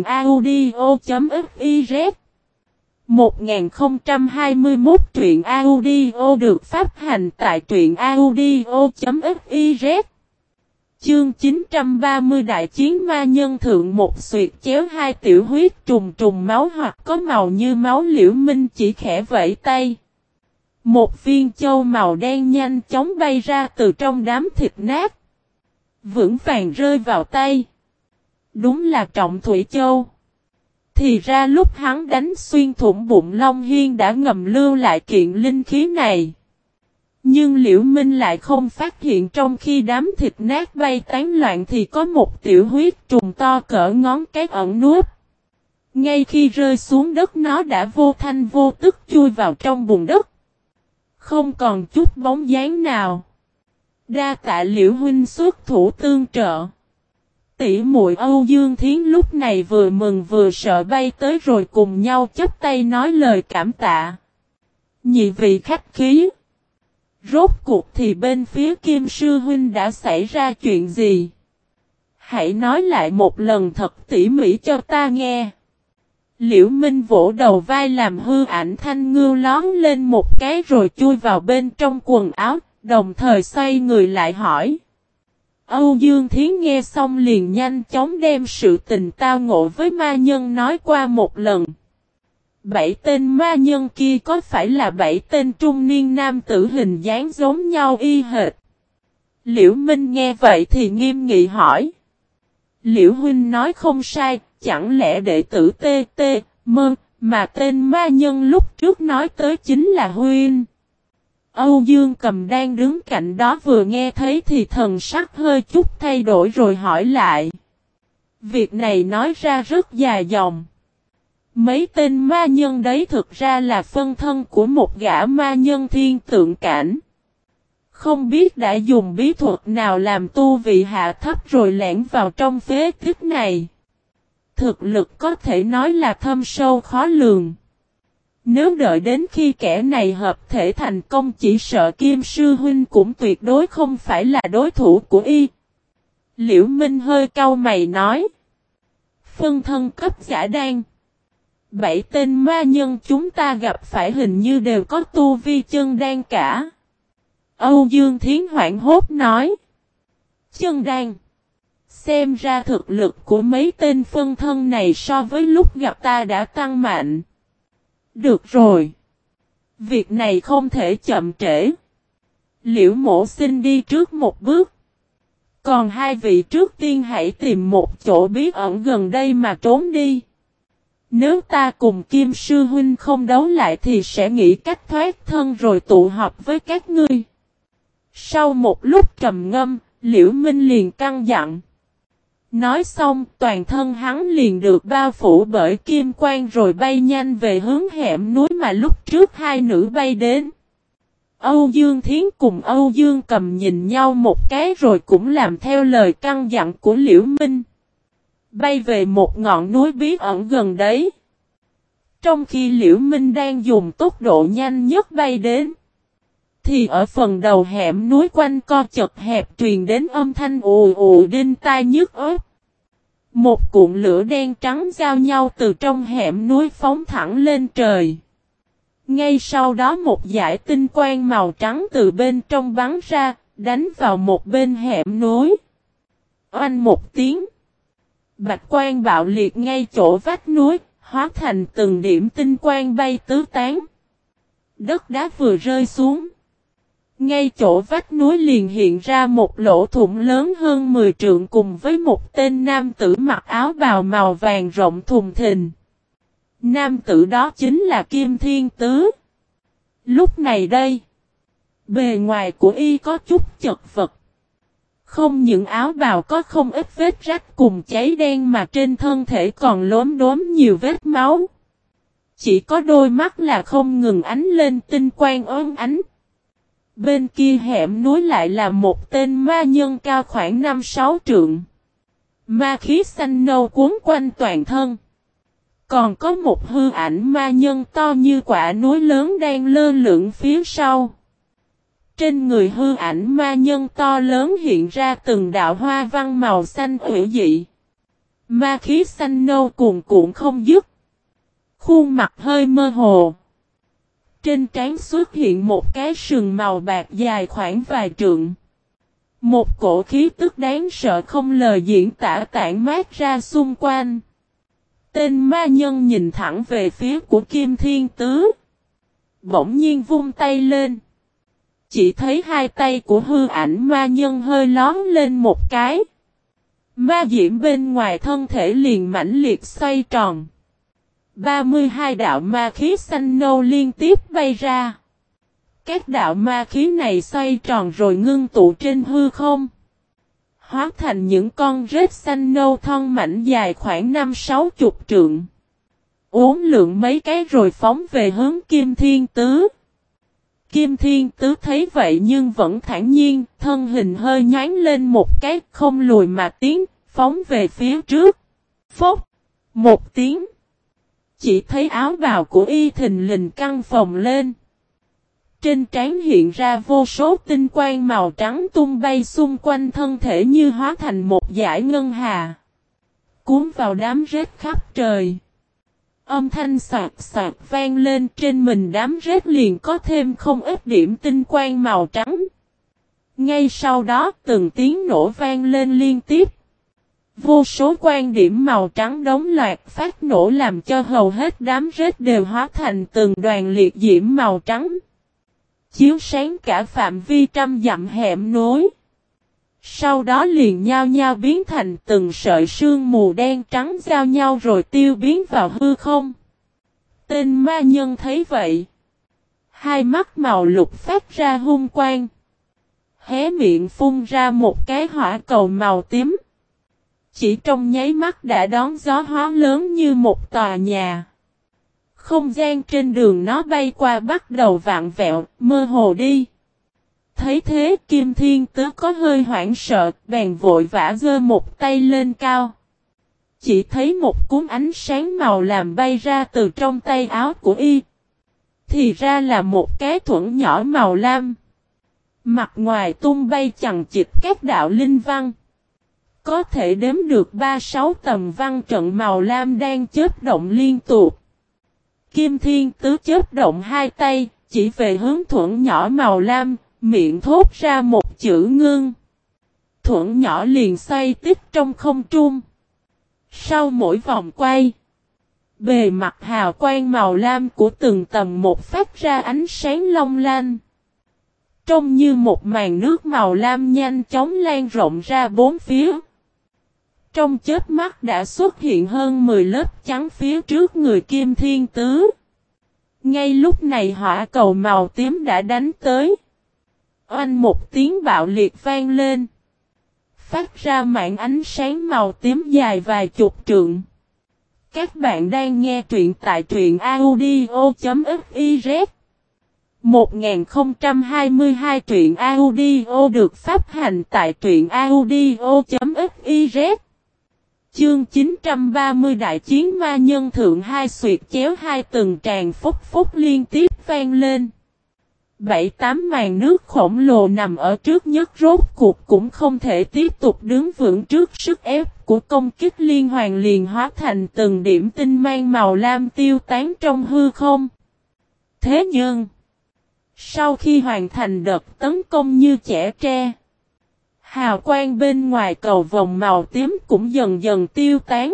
audio.fiz 1021 truyện audio được phát hành tại truyện audio.fiz. Chương 930 Đại chiến ma nhân thượng, một xuyệt chéo hai tiểu huyết trùng trùng máu hoặc có màu như máu. Liễu Minh chỉ khẽ vẫy tay. Một viên châu màu đen nhanh chóng bay ra từ trong đám thịt nát. Vững vàng rơi vào tay. Đúng là trọng thủy châu. Thì ra lúc hắn đánh xuyên thủng bụng Long Hiên đã ngầm lưu lại kiện linh khí này. Nhưng Liễu Minh lại không phát hiện trong khi đám thịt nát bay tán loạn thì có một tiểu huyết trùng to cỡ ngón cái ẩn núp. Ngay khi rơi xuống đất nó đã vô thanh vô tức chui vào trong bùn đất. Không còn chút bóng dáng nào. Đa tạ Liễu huynh xuất thủ tương trợ. Tỷ muội Âu Dương Thiến lúc này vừa mừng vừa sợ bay tới rồi cùng nhau chắp tay nói lời cảm tạ. Nhị vị khách khí. Rốt cuộc thì bên phía Kim Sư huynh đã xảy ra chuyện gì? Hãy nói lại một lần thật tỉ mỉ cho ta nghe. Liễu Minh vỗ đầu vai làm hư ảnh thanh ngưu lón lên một cái rồi chui vào bên trong quần áo, đồng thời xoay người lại hỏi. Âu Dương Thiến nghe xong liền nhanh chóng đem sự tình tao ngộ với ma nhân nói qua một lần. 7 tên ma nhân kia có phải là 7 tên trung niên nam tử hình dáng giống nhau y hệt? Liễu Minh nghe vậy thì nghiêm nghị hỏi. Liễu huynh nói không sai, chẳng lẽ đệ tử TT, Mơ, mà tên ma nhân lúc trước nói tới chính là huynh? Âu Dương Cầm đang đứng cạnh đó vừa nghe thấy thì thần sắc hơi chút thay đổi rồi hỏi lại. Việc này nói ra rất dài dòng. Mấy tên ma nhân đấy thực ra là phân thân của một gã ma nhân thiên tượng cảnh. Không biết đã dùng bí thuật nào làm tu vị hạ thấp rồi lẻn vào trong phế tích này. Thực lực có thể nói là thâm sâu khó lường. Nếu đợi đến khi kẻ này hợp thể thành công chỉ sợ Kim Sư Huynh cũng tuyệt đối không phải là đối thủ của y. Liễu Minh hơi cau mày nói. Phân thân cấp giả đan. 7 tên ma nhân chúng ta gặp phải hình như đều có tu vi chân đan cả. Âu Dương Thiến hoảng hốt nói. Chân đan. Xem ra thực lực của mấy tên phân thân này so với lúc gặp ta đã tăng mạnh. Được rồi. Việc này không thể chậm trễ. Liễu Mộ xin đi trước một bước. Còn hai vị trước tiên hãy tìm một chỗ bí ẩn gần đây mà trốn đi. Nếu ta cùng Kim Sư Huynh không đấu lại thì sẽ nghĩ cách thoát thân rồi tụ họp với các ngươi. Sau một lúc trầm ngâm, Liễu Minh liền căn dặn. Nói xong toàn thân hắn liền được bao phủ bởi kim quang rồi bay nhanh về hướng hẻm núi mà lúc trước hai nữ bay đến. Âu Dương Thiến cùng Âu Dương Cầm nhìn nhau một cái rồi cũng làm theo lời căn dặn của Liễu Minh. Bay về một ngọn núi bí ẩn gần đấy. Trong khi Liễu Minh đang dùng tốc độ nhanh nhất bay đến, thì ở phần đầu hẻm núi quanh co chật hẹp truyền đến âm thanh ù ù đinh tai nhức óc. Một cuộn lửa đen trắng giao nhau từ trong hẻm núi phóng thẳng lên trời. Ngay sau đó một dải tinh quang màu trắng từ bên trong bắn ra, đánh vào một bên hẻm núi. Oanh một tiếng. Bạch quang bạo liệt ngay chỗ vách núi, hóa thành từng điểm tinh quang bay tứ tán. Đất đá vừa rơi xuống. Ngay chỗ vách núi liền hiện ra một lỗ thủng lớn hơn 10 trượng cùng với một tên nam tử mặc áo bào màu vàng rộng thùng thình. Nam tử đó chính là Kim Thiên Tứ. Lúc này đây, bề ngoài của y có chút chật vật. Không những áo bào có không ít vết rách cùng cháy đen mà trên thân thể còn lốm đốm nhiều vết máu. Chỉ có đôi mắt là không ngừng ánh lên tinh quang óng ánh. Bên kia hẻm núi lại là một tên ma nhân cao khoảng 5-6 trượng. Ma khí xanh nâu cuốn quanh toàn thân. Còn có một hư ảnh ma nhân to như quả núi lớn đang lơ lửng phía sau. Trên người hư ảnh ma nhân to lớn hiện ra từng đạo hoa văn màu xanh hữu dị. Ma khí xanh nâu cuồn cuộn không dứt. Khuôn mặt hơi mơ hồ. Trên trán xuất hiện một cái sừng màu bạc dài khoảng vài trượng. Một cổ khí tức đáng sợ không lời diễn tả tản mát ra xung quanh. Tên ma nhân nhìn thẳng về phía của Kim Thiên Tứ. Bỗng nhiên vung tay lên. Chỉ thấy hai tay của hư ảnh ma nhân hơi lón lên một cái. Ma diễm bên ngoài thân thể liền mãnh liệt xoay tròn. 32 đạo ma khí xanh nâu liên tiếp bay ra. Các đạo ma khí này xoay tròn rồi ngưng tụ trên hư không. Hóa thành những con rết xanh nâu thon mảnh dài khoảng 5-60 trượng. Uốn lượn mấy cái rồi phóng về hướng Kim Thiên Tứ. Kim Thiên Tứ thấy vậy nhưng vẫn thản nhiên, thân hình hơi nhoáng lên một cái không lùi mà tiến, phóng về phía trước. Phốc! Một tiếng. Chỉ thấy áo bào của y thình lình căng phồng lên. Trên trán hiện ra vô số tinh quang màu trắng tung bay xung quanh thân thể như hóa thành một dải ngân hà. Cuốn vào đám rết khắp trời. Âm thanh soạt soạt vang lên trên mình đám rết liền có thêm không ít điểm tinh quang màu trắng. Ngay sau đó từng tiếng nổ vang lên liên tiếp. Vô số quan điểm màu trắng đống loạt phát nổ làm cho hầu hết đám rết đều hóa thành từng đoàn liệt diễm màu trắng. Chiếu sáng cả phạm vi trăm dặm hẻm núi. Sau đó liền nhao nhao biến thành từng sợi sương mù đen trắng giao nhau rồi tiêu biến vào hư không. Tên ma nhân thấy vậy. Hai mắt màu lục phát ra hung quang. Hé miệng phun ra một cái hỏa cầu màu tím. Chỉ trong nháy mắt đã đón gió hóa lớn như một tòa nhà. Không gian trên đường nó bay qua bắt đầu vặn vẹo, mơ hồ đi. Thấy thế Kim Thiên Tứ có hơi hoảng sợ, bèn vội vã giơ một tay lên cao. Chỉ thấy một cúm ánh sáng màu làm bay ra từ trong tay áo của y. Thì ra là một cái thuẫn nhỏ màu lam. Mặt ngoài tung bay chằng chịt các đạo linh văn. Có thể đếm được 3-6 tầm văn trận màu lam đang chớp động liên tục. Kim Thiên Tứ chớp động hai tay, chỉ về hướng thuẫn nhỏ màu lam, miệng thốt ra một chữ ngưng. Thuẫn nhỏ liền xoay tiếp trong không trung. Sau mỗi vòng quay, bề mặt hào quang màu lam của từng tầng một phát ra ánh sáng long lanh. Trông như một màn nước màu lam nhanh chóng lan rộng ra bốn phía. Trong chớp mắt đã xuất hiện hơn 10 lớp trắng phía trước người Kim Thiên Tứ. Ngay lúc này hỏa cầu màu tím đã đánh tới. Oanh một tiếng bạo liệt vang lên. Phát ra mảng ánh sáng màu tím dài vài chục trượng. Các bạn đang nghe truyện tại truyện audio.fiz 1022 truyện audio được phát hành tại truyện audio.fiz. Chương 930 Đại chiến ma nhân thượng hai xuyệt chéo hai từng tràng phúc phúc liên tiếp vang lên. 7-8 màn nước khổng lồ nằm ở trước nhất rốt cuộc cũng không thể tiếp tục đứng vững trước sức ép của công kích liên hoàn liền hóa thành từng điểm tinh mang màu lam tiêu tán trong hư không. Thế nhưng, sau khi hoàn thành đợt tấn công như chẻ tre, hào quang bên ngoài cầu vòng màu tím cũng dần dần tiêu tán.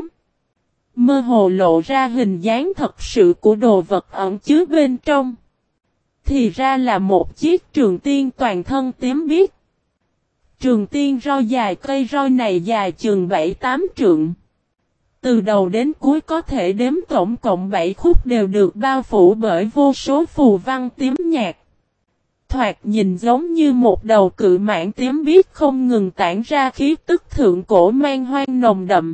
Mơ hồ lộ ra hình dáng thật sự của đồ vật ẩn chứa bên trong. Thì ra là một chiếc trường tiên toàn thân tím biếc. Trường tiên roi dài cây roi này dài chừng 7-8 trượng. Từ đầu đến cuối có thể đếm tổng cộng 7 khúc đều được bao phủ bởi vô số phù văn tím nhạt. Thoạt nhìn giống như một đầu cự mãng tím biếc không ngừng tản ra khí tức thượng cổ man hoang nồng đậm.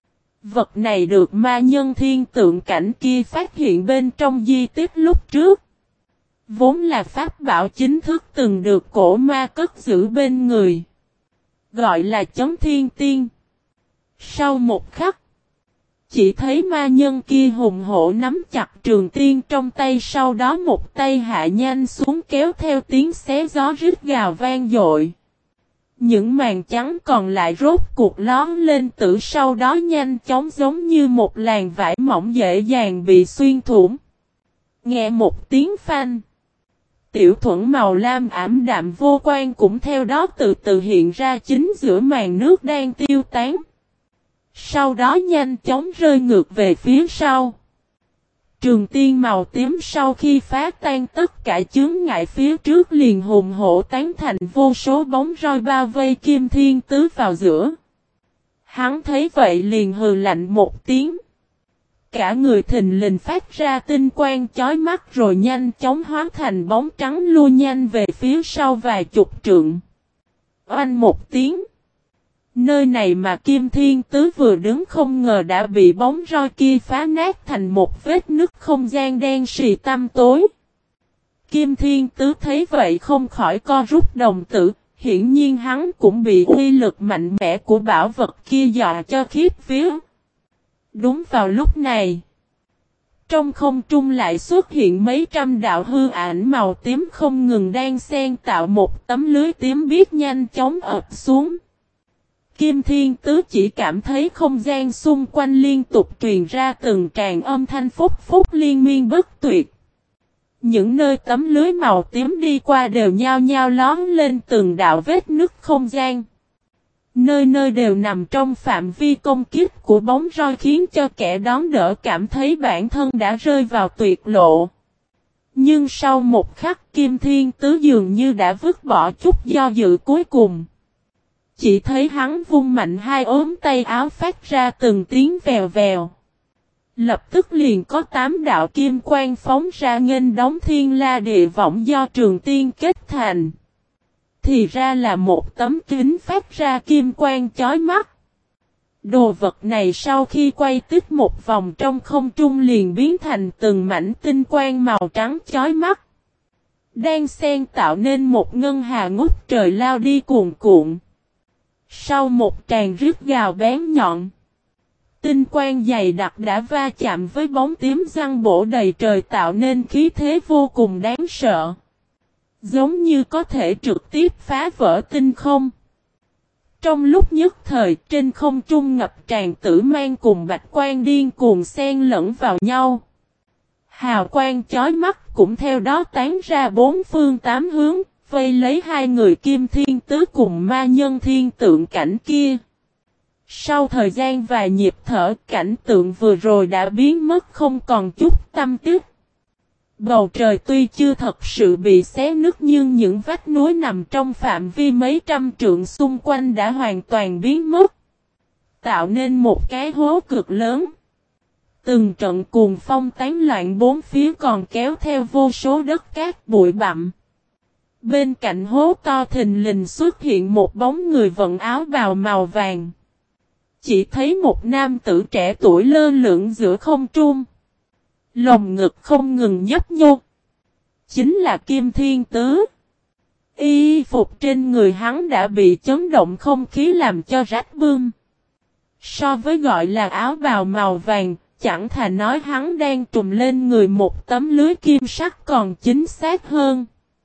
Vật này được ma nhân thiên tượng cảnh kia phát hiện bên trong di tích lúc trước. Vốn là pháp bảo chính thức từng được cổ ma cất giữ bên người. Gọi là Chấn Thiên Tiên. Sau một khắc, chỉ thấy ma nhân kia hùng hổ nắm chặt trường tiên trong tay, sau đó một tay hạ nhanh xuống kéo theo tiếng xé gió rít gào vang dội. Những màn trắng còn lại rốt cuộc lón lên tử, sau đó nhanh chóng giống như một làn vải mỏng dễ dàng bị xuyên thủng. Nghe một tiếng phanh. Tiểu thuẫn màu lam ảm đạm vô quan cũng theo đó từ từ hiện ra chính giữa màn nước đang tiêu tán. Sau đó nhanh chóng rơi ngược về phía sau. Trường tiên màu tím sau khi phá tan tất cả chướng ngại phía trước liền hùng hổ tán thành vô số bóng roi bao vây Kim Thiên Tứ vào giữa. Hắn thấy vậy liền hừ lạnh một tiếng. Cả người thình lình phát ra tinh quang chói mắt rồi nhanh chóng hóa thành bóng trắng lui nhanh về phía sau vài chục trượng. Oanh một tiếng. Nơi này mà Kim Thiên Tứ vừa đứng không ngờ đã bị bóng roi kia phá nát thành một vết nứt không gian đen sì tăm tối. Kim Thiên Tứ thấy vậy không khỏi co rút đồng tử, hiển nhiên hắn cũng bị uy lực mạnh mẽ của bảo vật kia dọa cho khiếp vía. Đúng vào lúc này, trong không trung lại xuất hiện mấy trăm đạo hư ảnh màu tím không ngừng đan xen tạo một tấm lưới tím biếc nhanh chóng ập xuống. Kim Thiên Tứ chỉ cảm thấy không gian xung quanh liên tục truyền ra từng tràng âm thanh phúc phúc liên miên bất tuyệt. Những nơi tấm lưới màu tím đi qua đều nhao nhao lón lên từng đạo vết nứt không gian. Nơi nơi đều nằm trong phạm vi công kích của bóng roi khiến cho kẻ đón đỡ cảm thấy bản thân đã rơi vào tuyệt lộ. Nhưng sau một khắc Kim Thiên Tứ dường như đã vứt bỏ chút do dự cuối cùng. Chỉ thấy hắn vung mạnh hai ốm tay áo phát ra từng tiếng vèo vèo. Lập tức liền có 8 đạo kim quang phóng ra nghênh đón thiên la địa võng do Trường Tiên kết thành. Thì ra là một tấm kính phát ra kim quang chói mắt. Đồ vật này sau khi quay tích một vòng trong không trung liền biến thành từng mảnh tinh quang màu trắng chói mắt. Đan xen tạo nên một ngân hà ngút trời lao đi cuồn cuộn. Sau một tràng rít gào bén nhọn, tinh quang dày đặc đã va chạm với bóng tím răng bổ đầy trời tạo nên khí thế vô cùng đáng sợ. Giống như có thể trực tiếp phá vỡ tinh không. Trong lúc nhất thời trên không trung ngập tràn tử mang cùng bạch quang điên cuồng xen lẫn vào nhau. Hào quang chói mắt cũng theo đó tán ra bốn phương tám hướng, vây lấy hai người Kim Thiên Tứ cùng ma nhân thiên tượng cảnh kia. Sau thời gian vài nhịp thở, cảnh tượng vừa rồi đã biến mất không còn chút tăm tích. Bầu trời tuy chưa thật sự bị xé nứt nhưng những vách núi nằm trong phạm vi mấy trăm trượng xung quanh đã hoàn toàn biến mất. Tạo nên một cái hố cực lớn. Từng trận cuồng phong tán loạn bốn phía còn kéo theo vô số đất cát bụi bặm. Bên cạnh hố to thình lình xuất hiện một bóng người vận áo bào màu vàng. Chỉ thấy một nam tử trẻ tuổi lơ lửng giữa không trung. Lồng ngực không ngừng nhấp nhô. Chính là Kim Thiên Tứ. Y phục trên người hắn đã bị chấn động không khí làm cho rách bươm. So với gọi là áo bào màu vàng, chẳng thà nói hắn đang trùm lên người một tấm lưới kim sắc còn chính xác hơn.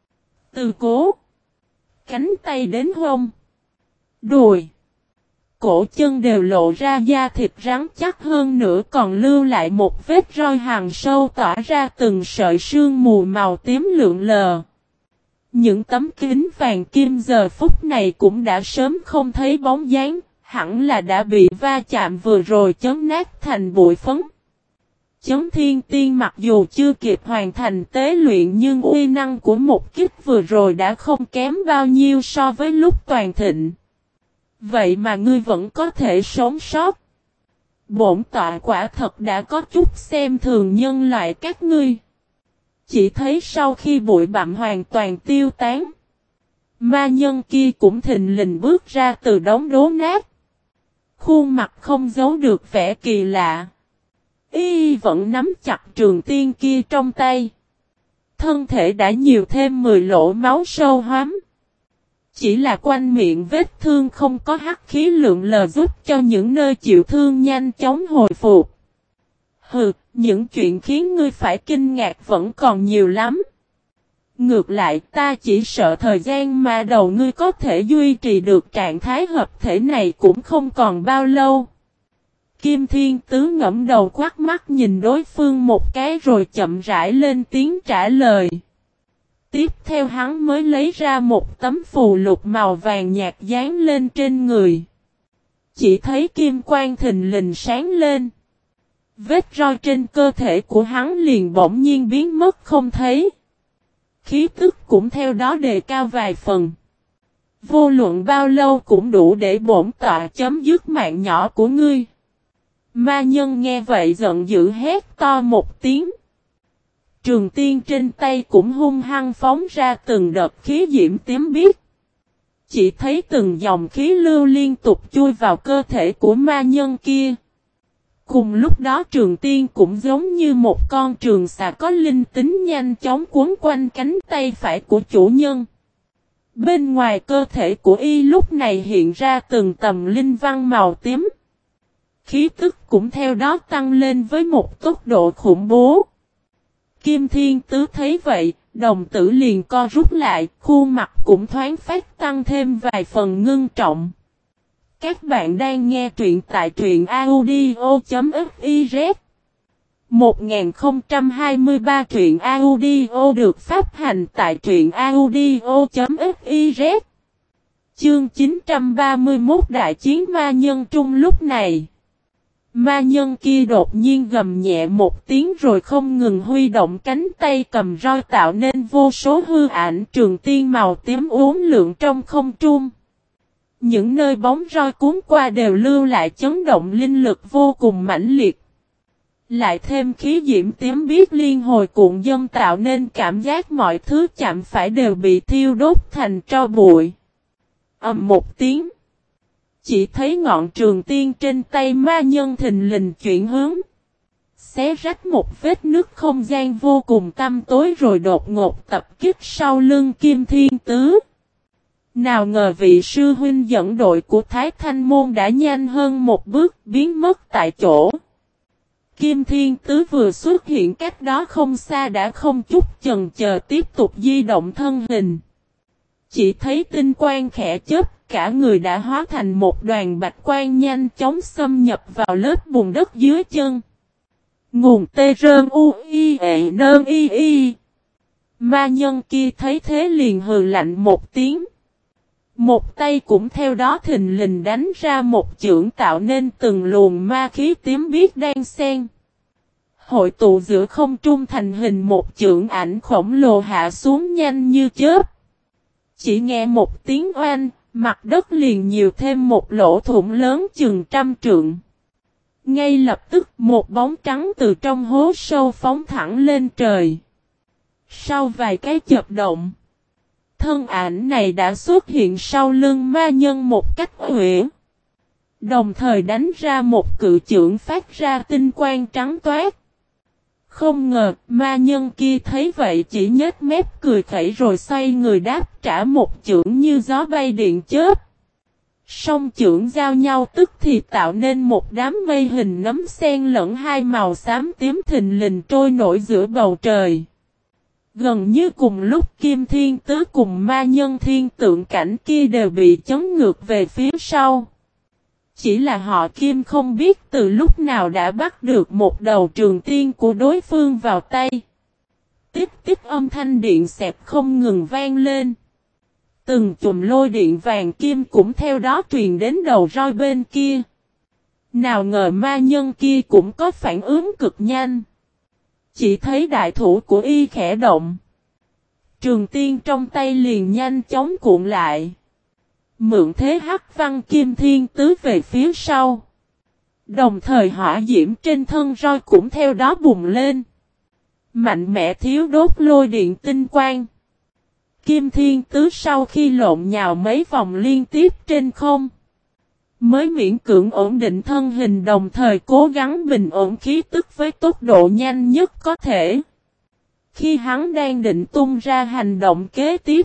Từ cố, cánh tay đến hông, đùi, cổ chân đều lộ ra da thịt rắn chắc hơn nữa còn lưu lại một vết roi hằn sâu tỏa ra từng sợi sương mù màu tím lượn lờ. Những tấm kính vàng kim giờ phút này cũng đã sớm không thấy bóng dáng, hẳn là đã bị va chạm vừa rồi chấn nát thành bụi phấn. Chấn thiên tiên mặc dù chưa kịp hoàn thành tế luyện nhưng uy năng của một kích vừa rồi đã không kém bao nhiêu so với lúc toàn thịnh. Vậy mà ngươi vẫn có thể sống sót. Bổn tọa quả thật đã có chút xem thường nhân loại các ngươi. Chỉ thấy sau khi bụi bặm hoàn toàn tiêu tán, ma nhân kia cũng thình lình bước ra từ đống đổ nát. Khuôn mặt không giấu được vẻ kỳ lạ. Y vẫn nắm chặt trường tiên kia trong tay. Thân thể đã nhiều thêm 10 lỗ máu sâu hoắm. Chỉ là quanh miệng vết thương không có hắc khí lượng lờ giúp cho những nơi chịu thương nhanh chóng hồi phục. Hừ, những chuyện khiến ngươi phải kinh ngạc vẫn còn nhiều lắm. Ngược lại ta chỉ sợ thời gian mà đầu ngươi có thể duy trì được trạng thái hợp thể này cũng không còn bao lâu. Kim Thiên Tứ ngẫm đầu quát mắt nhìn đối phương một cái rồi chậm rãi lên tiếng trả lời. Tiếp theo hắn mới lấy ra một tấm phù lục màu vàng nhạt dán lên trên người. Chỉ thấy kim quang thình lình sáng lên. Vết roi trên cơ thể của hắn liền bỗng nhiên biến mất không thấy. Khí tức cũng theo đó đề cao vài phần. Vô luận bao lâu cũng đủ để bổn tọa chấm dứt mạng nhỏ của ngươi. Ma nhân nghe vậy giận dữ hét to một tiếng. Trường tiên trên tay cũng hung hăng phóng ra từng đợt khí diễm tím biếc. Chỉ thấy từng dòng khí lưu liên tục chui vào cơ thể của ma nhân kia. Cùng lúc đó trường tiên cũng giống như một con trường xà có linh tính nhanh chóng cuốn quanh cánh tay phải của chủ nhân. Bên ngoài cơ thể của y lúc này hiện ra từng tầm linh văn màu tím. Khí tức cũng theo đó tăng lên với một tốc độ khủng bố. Kim Thiên Tứ thấy vậy, đồng tử liền co rút lại, khuôn mặt cũng thoáng phát tăng thêm vài phần ngưng trọng. Các bạn đang nghe truyện tại truyện audio.fiz 1023 truyện audio được phát hành tại truyện audio.fiz. Chương 931 Đại chiến ma nhân trung lúc này. Ma nhân kia đột nhiên gầm nhẹ một tiếng rồi không ngừng huy động cánh tay cầm roi tạo nên vô số hư ảnh trường tiên màu tím uốn lượn trong không trung. Những nơi bóng roi cuốn qua đều lưu lại chấn động linh lực vô cùng mãnh liệt. Lại thêm khí diễm tím biếc liên hồi cuộn dâng tạo nên cảm giác mọi thứ chạm phải đều bị thiêu đốt thành tro bụi. Ầm một tiếng. Chỉ thấy ngọn trường tiên trên tay ma nhân thình lình chuyển hướng. Xé rách một vết nứt không gian vô cùng tăm tối rồi đột ngột tập kích sau lưng Kim Thiên Tứ. Nào ngờ vị sư huynh dẫn đội của Thái Thanh Môn đã nhanh hơn một bước biến mất tại chỗ. Kim Thiên Tứ vừa xuất hiện cách đó không xa đã không chút chần chờ tiếp tục di động thân hình. Chỉ thấy tinh quang khẽ chớp, cả người đã hóa thành một đoàn bạch quang nhanh chóng xâm nhập vào lớp bùn đất dưới chân. Nguồn tê rơn u y ệ nơn y y. Ma nhân kia thấy thế liền hừ lạnh một tiếng. Một tay cũng theo đó thình lình đánh ra một chưởng tạo nên từng luồng ma khí tím biếc đan xen. Hội tụ giữa không trung thành hình một chưởng ảnh khổng lồ hạ xuống nhanh như chớp. Chỉ nghe một tiếng oanh, mặt đất liền nhiều thêm một lỗ thủng lớn chừng 100 trượng. Ngay lập tức một bóng trắng từ trong hố sâu phóng thẳng lên trời. Sau vài cái chập động, thân ảnh này đã xuất hiện sau lưng ma nhân một cách uể. Đồng thời đánh ra một cự chưởng phát ra tinh quang trắng toát. Không ngờ, ma nhân kia thấy vậy chỉ nhếch mép cười khẩy rồi xoay người đáp trả một chưởng như gió bay điện chớp. Song chưởng giao nhau tức thì tạo nên một đám mây hình nấm xen lẫn hai màu xám tím thình lình trôi nổi giữa bầu trời. Gần như cùng lúc Kim Thiên Tứ cùng ma nhân thiên tượng cảnh kia đều bị chấn ngược về phía sau. Chỉ là họ Kim không biết từ lúc nào đã bắt được một đầu trường tiên của đối phương vào tay. Tích tích âm thanh điện xẹp không ngừng vang lên. Từng chùm lôi điện vàng kim cũng theo đó truyền đến đầu roi bên kia. Nào ngờ ma nhân kia cũng có phản ứng cực nhanh. Chỉ thấy đại thủ của y khẽ động. Trường tiên trong tay liền nhanh chóng cuộn lại. Mượn thế hắc văn Kim Thiên Tứ về phía sau. Đồng thời hỏa diễm trên thân roi cũng theo đó bùng lên. Mạnh mẽ thiếu đốt lôi điện tinh quang. Kim Thiên Tứ sau khi lộn nhào mấy vòng liên tiếp trên không. Mới miễn cưỡng ổn định thân hình đồng thời cố gắng bình ổn khí tức với tốc độ nhanh nhất có thể. Khi hắn đang định tung ra hành động kế tiếp.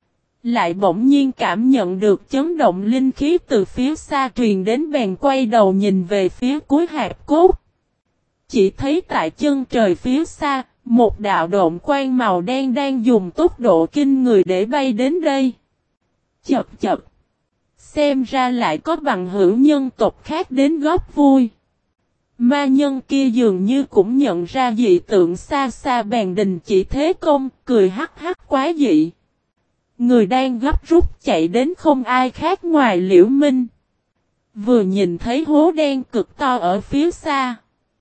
Lại bỗng nhiên cảm nhận được chấn động linh khí từ phía xa truyền đến bèn quay đầu nhìn về phía cuối hạp cốt. Chỉ thấy tại chân trời phía xa, một đạo độn quang màu đen đang dùng tốc độ kinh người để bay đến đây. Chập chập. Xem ra lại có bằng hữu nhân tộc khác đến góp vui. Ma nhân kia dường như cũng nhận ra dị tượng xa xa bèn đình chỉ thế công, cười hắc hắc quá dị. Người đang gấp rút chạy đến không ai khác ngoài Liễu Minh. Vừa nhìn thấy hố đen cực to ở phía xa.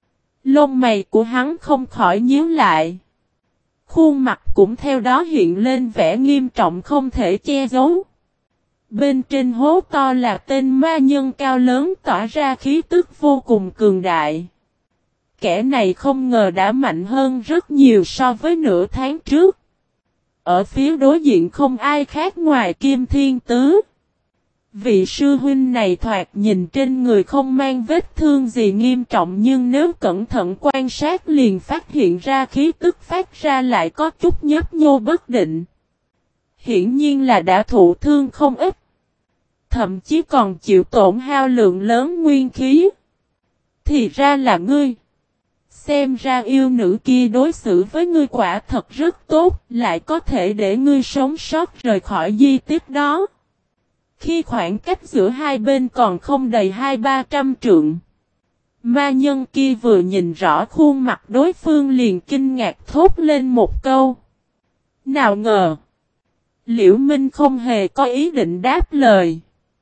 Lông mày của hắn không khỏi nhíu lại. Khuôn mặt cũng theo đó hiện lên vẻ nghiêm trọng không thể che giấu. Bên trên hố to là tên ma nhân cao lớn tỏa ra khí tức vô cùng cường đại. Kẻ này không ngờ đã mạnh hơn rất nhiều so với nửa tháng trước. Ở phía đối diện không ai khác ngoài Kim Thiên Tứ. Vị sư huynh này thoạt nhìn trên người không mang vết thương gì nghiêm trọng nhưng nếu cẩn thận quan sát liền phát hiện ra khí tức phát ra lại có chút nhấp nhô bất định. Hiển nhiên là đã thụ thương không ít. Thậm chí còn chịu tổn hao lượng lớn nguyên khí. Thì ra là ngươi. Xem ra yêu nữ kia đối xử với ngươi quả thật rất tốt, lại có thể để ngươi sống sót rời khỏi di tích đó. Khi khoảng cách giữa hai bên còn không đầy 200-300 trượng. Ma nhân kia vừa nhìn rõ khuôn mặt đối phương liền kinh ngạc thốt lên một câu. Nào ngờ. Liễu Minh không hề có ý định đáp lời.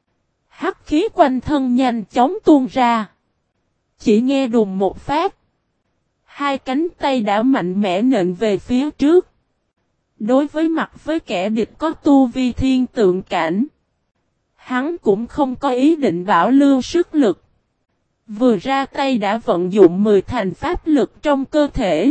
Hắc khí quanh thân nhanh chóng tuôn ra. Chỉ nghe đùng một phát. Hai cánh tay đã mạnh mẽ nện về phía trước. Đối với mặt với kẻ địch có tu vi thiên tượng cảnh. Hắn cũng không có ý định bảo lưu sức lực. Vừa ra tay đã vận dụng 10 thành pháp lực trong cơ thể.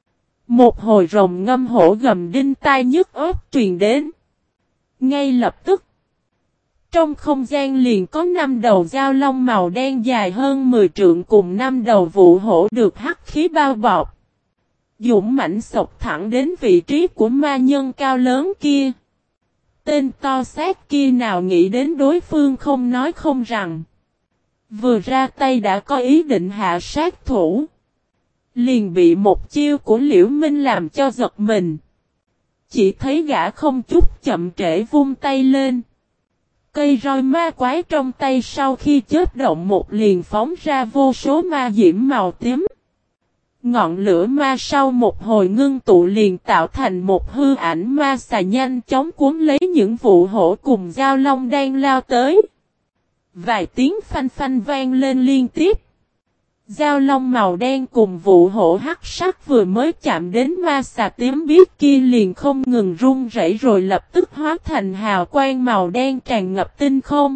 Một hồi rồng ngâm hổ gầm đinh tai nhức óc truyền đến. Ngay lập tức. Trong không gian liền có 5 đầu dao long màu đen dài hơn 10 trượng cùng 5 đầu vụ hổ được hắc khí bao bọc. Dũng mãnh sộc thẳng đến vị trí của ma nhân cao lớn kia. Tên to xác kia nào nghĩ đến đối phương không nói không rằng. Vừa ra tay đã có ý định hạ sát thủ. Liền bị một chiêu của Liễu Minh làm cho giật mình. Chỉ thấy gã không chút chậm trễ vung tay lên. Cây roi ma quái trong tay sau khi chớp động một liền phóng ra vô số ma diễm màu tím. Ngọn lửa ma sau một hồi ngưng tụ liền tạo thành một hư ảnh ma xà nhanh chóng cuốn lấy những vụ hổ cùng dao long đang lao tới. Vài tiếng phanh phanh vang lên liên tiếp. Dao long màu đen cùng vụ hổ hắc sắc vừa mới chạm đến ma xà tím biếc kia liền không ngừng run rẩy rồi lập tức hóa thành hào quang màu đen tràn ngập tinh không.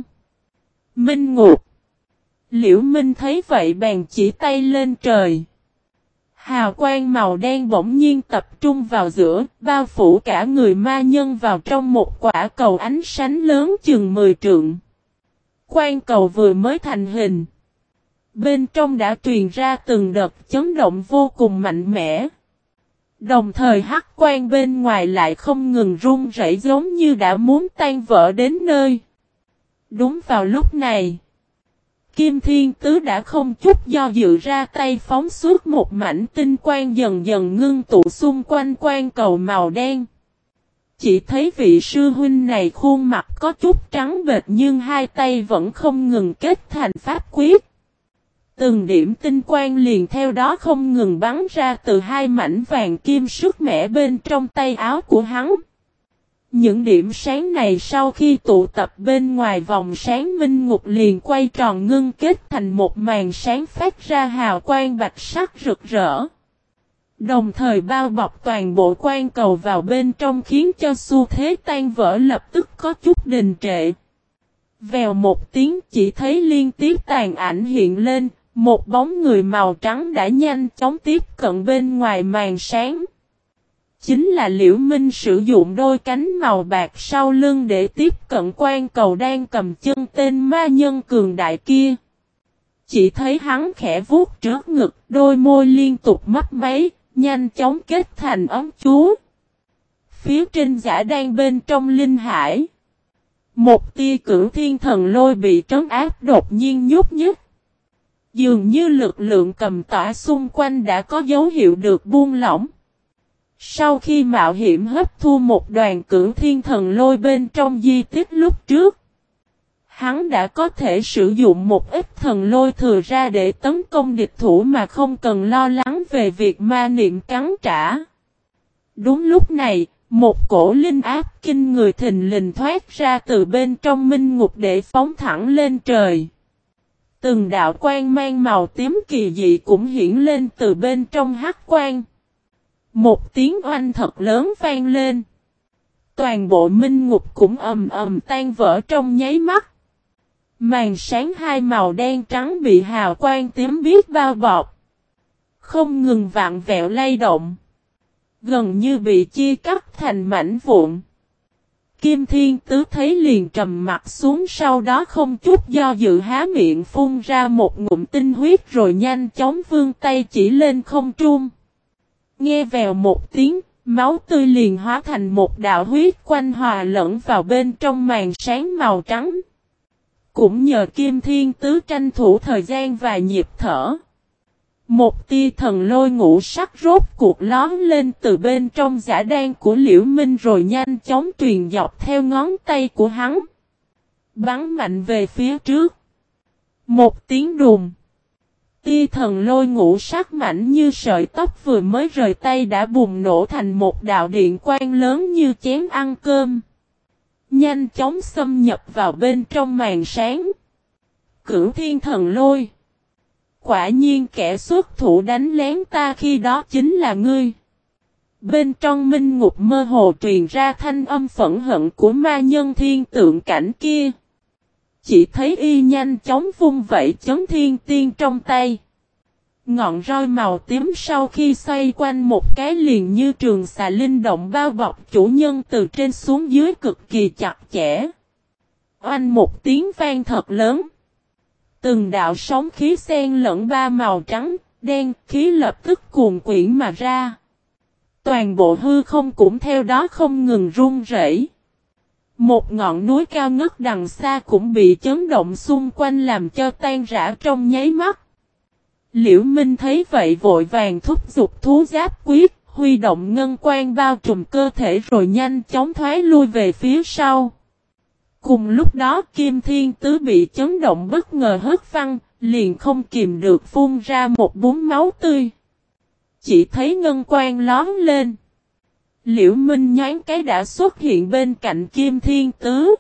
Minh ngục. Liễu Minh thấy vậy bèn chỉ tay lên trời. Hào quang màu đen bỗng nhiên tập trung vào giữa, bao phủ cả người ma nhân vào trong một quả cầu ánh sáng lớn chừng 10 trượng. Quang cầu vừa mới thành hình. Bên trong đã truyền ra từng đợt chấn động vô cùng mạnh mẽ. Đồng thời hắc quang bên ngoài lại không ngừng rung rẩy giống như đã muốn tan vỡ đến nơi. Đúng vào lúc này, Kim Thiên Tứ đã không chút do dự ra tay phóng suốt một mảnh tinh quang dần dần ngưng tụ xung quanh quang cầu màu đen. Chỉ thấy vị sư huynh này khuôn mặt có chút trắng bệch nhưng hai tay vẫn không ngừng kết thành pháp quyết. Từng điểm tinh quang liền theo đó không ngừng bắn ra từ hai mảnh vàng kim sức mẻ bên trong tay áo của hắn. Những điểm sáng này sau khi tụ tập bên ngoài vòng sáng minh ngục liền quay tròn ngưng kết thành một màn sáng phát ra hào quang bạch sắc rực rỡ. Đồng thời bao bọc toàn bộ quang cầu vào bên trong khiến cho xu thế tan vỡ lập tức có chút đình trệ. Vèo một tiếng chỉ thấy liên tiếp tàn ảnh hiện lên, một bóng người màu trắng đã nhanh chóng tiếp cận bên ngoài màn sáng. Chính là Liễu Minh sử dụng đôi cánh màu bạc sau lưng để tiếp cận quang cầu đang cầm chân tên ma nhân cường đại kia. Chỉ thấy hắn khẽ vuốt trước ngực, đôi môi liên tục mấp máy, nhanh chóng kết thành ấm chú. Phía trên giả đang bên trong linh hải. Một tia cửu thiên thần lôi bị trấn áp đột nhiên nhúc nhích. Dường như lực lượng cầm tỏa xung quanh đã có dấu hiệu được buông lỏng. Sau khi mạo hiểm hấp thu một đoàn cửu thiên thần lôi bên trong di tích lúc trước, hắn đã có thể sử dụng một ít thần lôi thừa ra để tấn công địch thủ mà không cần lo lắng về việc ma niệm cắn trả. Đúng lúc này, một cổ linh áp kinh người thình lình thoát ra từ bên trong minh ngục để phóng thẳng lên trời. Từng đạo quang mang màu tím kỳ dị cũng hiển lên từ bên trong hắc quang. Một tiếng oanh thật lớn vang lên. Toàn bộ minh ngục cũng ầm ầm tan vỡ trong nháy mắt. Màn sáng hai màu đen trắng bị hào quang tím biếc bao bọc. Không ngừng vặn vẹo lay động. Gần như bị chia cắt thành mảnh vụn. Kim Thiên Tứ thấy liền trầm mặt xuống sau đó không chút do dự há miệng phun ra một ngụm tinh huyết rồi nhanh chóng vươn tay chỉ lên không trung. Nghe vèo một tiếng, máu tươi liền hóa thành một đạo huyết quanh hòa lẫn vào bên trong màn sáng màu trắng. Cũng nhờ Kim Thiên Tứ tranh thủ thời gian và nhịp thở. Một tia thần lôi ngũ sắc rốt cuộc lón lên từ bên trong giả đan của Liễu Minh rồi nhanh chóng truyền dọc theo ngón tay của hắn. Bắn mạnh về phía trước. Một tiếng đùng. Tia thần lôi ngũ sắc mảnh như sợi tóc vừa mới rời tay đã bùng nổ thành một đạo điện quang lớn như chén ăn cơm. nhanh chóng xâm nhập vào bên trong màn sáng. Cửu thiên thần lôi. Quả nhiên kẻ xuất thủ đánh lén ta khi đó chính là ngươi. Bên trong minh ngục mơ hồ truyền ra thanh âm phẫn hận của ma nhân thiên tượng cảnh kia. Chỉ thấy y nhanh chóng vung vẩy chấn thiên tiên trong tay. Ngọn roi màu tím sau khi xoay quanh một cái liền như trường xà linh động bao bọc chủ nhân từ trên xuống dưới cực kỳ chặt chẽ. Oanh một tiếng vang thật lớn. Từng đạo sóng khí xen lẫn ba màu trắng, đen, khí lập tức cuồn quyển mà ra. Toàn bộ hư không cũng theo đó không ngừng rung rẩy. Một ngọn núi cao ngất đằng xa cũng bị chấn động xung quanh làm cho tan rã trong nháy mắt. Liễu Minh thấy vậy vội vàng thúc giục thú giáp quyết, huy động ngân quang bao trùm cơ thể rồi nhanh chóng thoái lui về phía sau. Cùng lúc đó Kim Thiên Tứ bị chấn động bất ngờ hất văng, liền không kìm được phun ra một búng máu tươi. Chỉ thấy ngân quang lóm lên. Liễu Minh nhoáng cái đã xuất hiện bên cạnh Kim Thiên Tứ.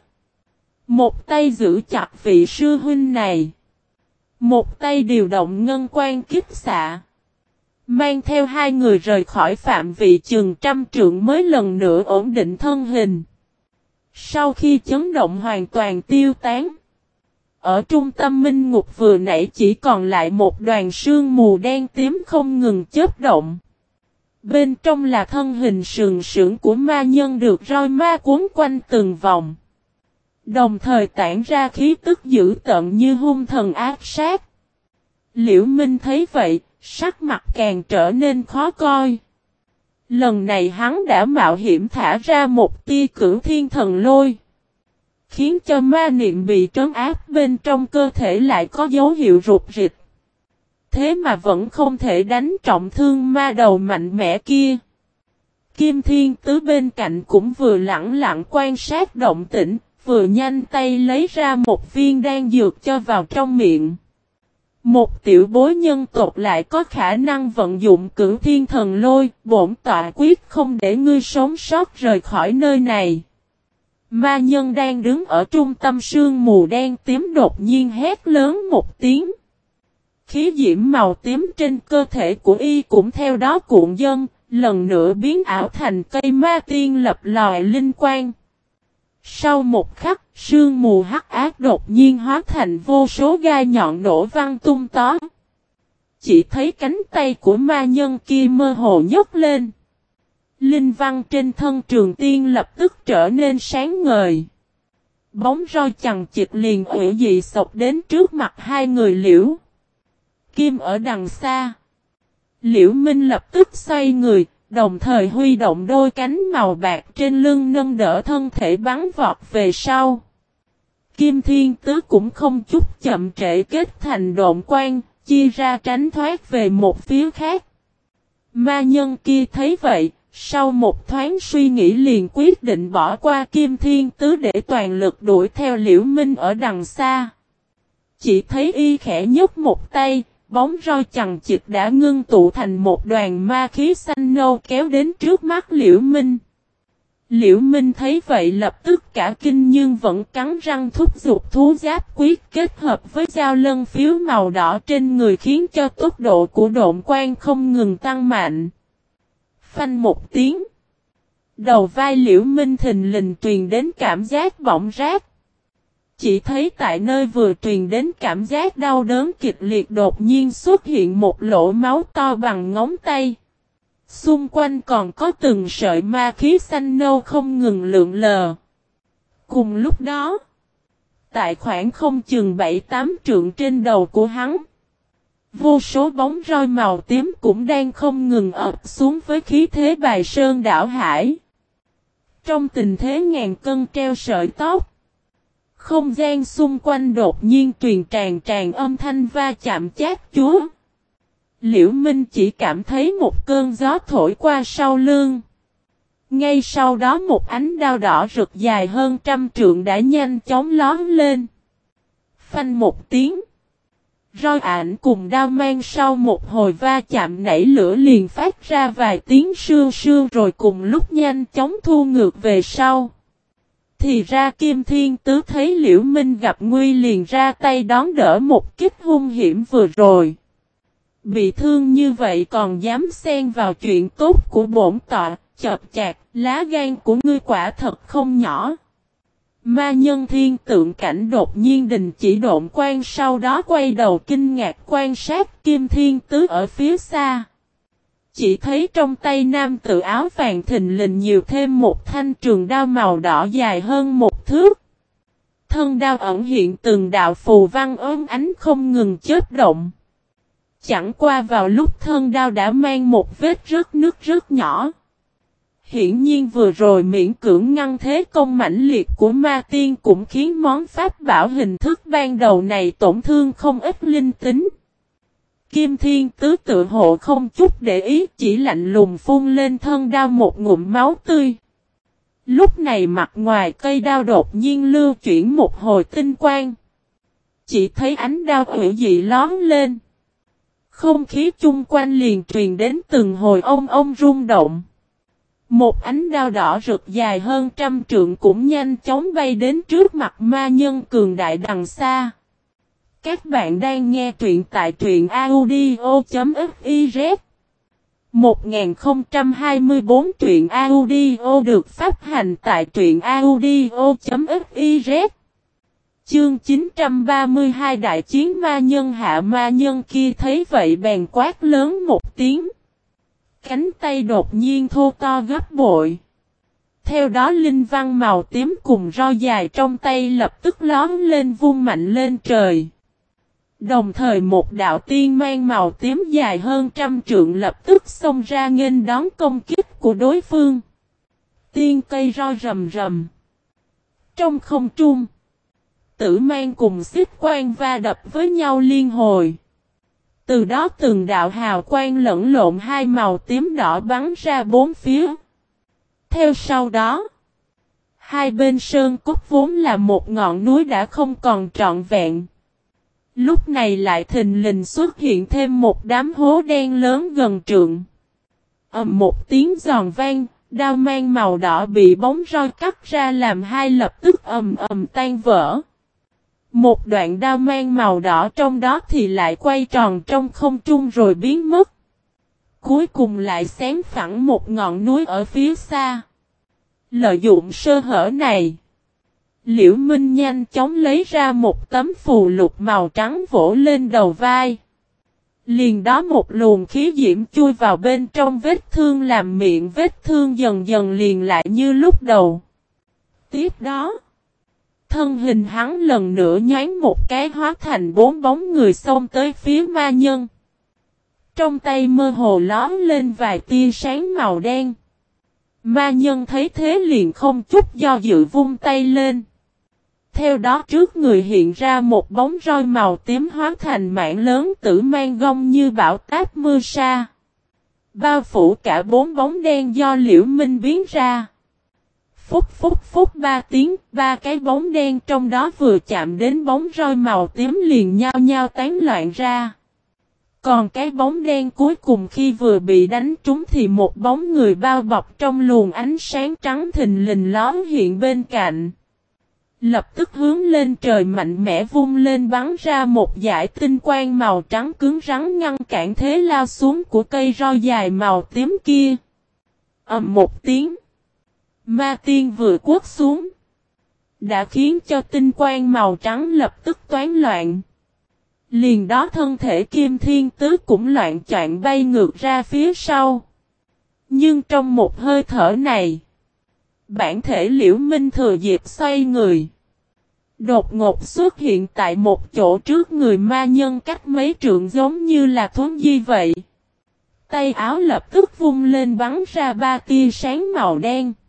Một tay giữ chặt vị sư huynh này. Một tay điều động ngân quang kích xạ. Mang theo hai người rời khỏi phạm vị chừng trăm trượng mới lần nữa ổn định thân hình. Sau khi chấn động hoàn toàn tiêu tán. Ở trung tâm minh ngục vừa nãy chỉ còn lại một đoàn sương mù đen tím không ngừng chớp động. Bên trong là thân hình sừng sững của ma nhân được roi ma cuốn quanh từng vòng. Đồng thời tản ra khí tức dữ tợn như hung thần ác sát. Liễu Minh thấy vậy, sắc mặt càng trở nên khó coi. Lần này hắn đã mạo hiểm thả ra một tia cửu thiên thần lôi. Khiến cho ma niệm bị trấn áp bên trong cơ thể lại có dấu hiệu rụt rịch. Thế mà vẫn không thể đánh trọng thương ma đầu mạnh mẽ kia. Kim Thiên Tứ bên cạnh cũng vừa lặng lặng quan sát động tĩnh, vừa nhanh tay lấy ra một viên đan dược cho vào trong miệng. Một tiểu bối nhân tộc lại có khả năng vận dụng cửu thiên thần lôi, bổn tọa quyết không để ngươi sống sót rời khỏi nơi này. Ma nhân đang đứng ở trung tâm sương mù đen tím đột nhiên hét lớn một tiếng. Khí diễm màu tím trên cơ thể của y cũng theo đó cuộn dâng, lần nữa biến ảo thành cây ma tiên lập lòi linh quang. Sau một khắc, sương mù hắc ác đột nhiên hóa thành vô số gai nhọn nổ văng tung tó. Chỉ thấy cánh tay của ma nhân kia mơ hồ nhấc lên. Linh văn trên thân trường tiên lập tức trở nên sáng ngời. Bóng roi chằng chịt liền ủy dị sộc đến trước mặt hai người Liễu Kim ở đằng xa. Liễu Minh lập tức xoay người, đồng thời huy động đôi cánh màu bạc trên lưng nâng đỡ thân thể bắn vọt về sau. Kim Thiên Tứ cũng không chút chậm trễ kết thành độn quang, chia ra tránh thoát về một phía khác. Ma nhân kia thấy vậy, sau một thoáng suy nghĩ liền quyết định bỏ qua Kim Thiên Tứ để toàn lực đuổi theo Liễu Minh ở đằng xa. Chỉ thấy y khẽ nhấc một tay, bóng roi chằng chịt đã ngưng tụ thành một đoàn ma khí xanh nâu kéo đến trước mắt Liễu Minh. Liễu Minh thấy vậy lập tức cả kinh nhưng vẫn cắn răng thúc giục thú giáp quyết kết hợp với dao lân phiếu màu đỏ trên người khiến cho tốc độ của độn quang không ngừng tăng mạnh. Phanh một tiếng. Đầu vai Liễu Minh thình lình truyền đến cảm giác bỏng rát. Chỉ thấy tại nơi vừa truyền đến cảm giác đau đớn kịch liệt đột nhiên xuất hiện một lỗ máu to bằng ngón tay. Xung quanh còn có từng sợi ma khí xanh nâu không ngừng lượn lờ. Cùng lúc đó, tại khoảng không chừng 7-8 trượng trên đầu của hắn, vô số bóng roi màu tím cũng đang không ngừng ập xuống với khí thế bài sơn đảo hải. Trong tình thế ngàn cân treo sợi tóc, không gian xung quanh đột nhiên truyền tràn âm thanh va chạm chát chúa. Liễu Minh chỉ cảm thấy một cơn gió thổi qua sau lưng. Ngay sau đó một ánh đao đỏ rực dài hơn 100 trượng đã nhanh chóng lóm lên. Phanh một tiếng. Roi ảnh cùng đao mang sau một hồi va chạm nảy lửa liền phát ra vài tiếng sương sương rồi cùng lúc nhanh chóng thu ngược về sau. Thì ra Kim Thiên Tứ thấy Liễu Minh gặp nguy liền ra tay đón đỡ một kích hung hiểm vừa rồi. Bị thương như vậy còn dám xen vào chuyện tốt của bổn tọa, chợp chạc, lá gan của ngươi quả thật không nhỏ. Ma nhân thiên tượng cảnh đột nhiên đình chỉ độn quang, sau đó quay đầu kinh ngạc quan sát Kim Thiên Tứ ở phía xa. Chỉ thấy trong tay nam tử áo vàng thình lình nhiều thêm một thanh trường đao màu đỏ dài hơn một thước. Thân đao ẩn hiện từng đạo phù văn ốm ánh không ngừng chớp động. Chẳng qua vào lúc thân đao đã mang một vết rớt nước rất nhỏ. Hiển nhiên vừa rồi miễn cưỡng ngăn thế công mãnh liệt của ma tiên cũng khiến món pháp bảo hình thức ban đầu này tổn thương không ít linh tính. Kim Thiên Tứ tự hộ không chút để ý, chỉ lạnh lùng phun lên thân đao một ngụm máu tươi. Lúc này mặt ngoài cây đao đột nhiên lưu chuyển một hồi tinh quang. Chỉ thấy ánh đao hủy dị lóm lên. Không khí chung quanh liền truyền đến từng hồi ông rung động. Một ánh đao đỏ rực dài hơn 100 trượng cũng nhanh chóng bay đến trước mặt ma nhân cường đại đằng xa. Các bạn đang nghe truyện tại truyện audio.fiz 1024 truyện audio được phát hành tại truyện audio.fiz. Chương 932 Đại chiến ma nhân hạ, ma nhân kia thấy vậy bèn quát lớn một tiếng. Cánh tay đột nhiên thô to gấp bội. Theo đó linh văn màu tím cùng roi dài trong tay lập tức lóm lên vung mạnh lên trời. Đồng thời một đạo tiên mang màu tím dài hơn 100 trượng lập tức xông ra nghênh đón công kích của đối phương. Tiên cây roi rầm rầm. Trong không trung, tử mang cùng xích quang va đập với nhau liên hồi. Từ đó từng đạo hào quang lẫn lộn hai màu tím đỏ bắn ra bốn phía. Theo sau đó, hai bên sơn cốt vốn là một ngọn núi đã không còn trọn vẹn. Lúc này lại thình lình xuất hiện thêm một đám hố đen lớn gần trượng. Một tiếng giòn vang, đao mang màu đỏ bị bóng roi cắt ra làm hai lập tức tan vỡ. Một đoạn đao mang màu đỏ trong đó thì lại quay tròn trong không trung rồi biến mất. Cuối cùng lại xén phẳng một ngọn núi ở phía xa. Lợi dụng sơ hở này, Liễu Minh nhanh chóng lấy ra một tấm phù lục màu trắng vỗ lên đầu vai. Liền đó một luồng khí diễm chui vào bên trong vết thương làm miệng vết thương dần dần liền lại như lúc đầu. Tiếp đó, thân hình hắn lần nữa nhoáng một cái hóa thành 4 bóng người xông tới phía ma nhân. Trong tay mơ hồ lóm lên vài tia sáng màu đen. Ma nhân thấy thế liền không chút do dự vung tay lên. Theo đó trước người hiện ra một bóng roi màu tím hóa thành mảng lớn tử mang gông như bão táp mưa sa. Bao phủ cả 4 bóng đen do Liễu Minh biến ra. Phúc phúc phúc 3 tiếng, 3 cái bóng đen trong đó vừa chạm đến bóng roi màu tím liền nhao nhao tán loạn ra. Còn cái bóng đen cuối cùng khi vừa bị đánh trúng thì một bóng người bao bọc trong luồng ánh sáng trắng thình lình lóm hiện bên cạnh. Lập tức hướng lên trời mạnh mẽ vung lên bắn ra một dải tinh quang màu trắng cứng rắn ngăn cản thế lao xuống của cây roi dài màu tím kia. Một tiếng. Ma tiên vừa quất xuống. Đã khiến cho tinh quang màu trắng lập tức toán loạn. Liền đó thân thể Kim Thiên Tứ cũng loạn choạng bay ngược ra phía sau. Nhưng trong một hơi thở này, bản thể Liễu Minh thừa dịp xoay người. Đột ngột xuất hiện tại một chỗ trước người ma nhân cách mấy trượng giống như là thuấn di vậy. Tay áo lập tức vung lên bắn ra 3 tia sáng màu đen.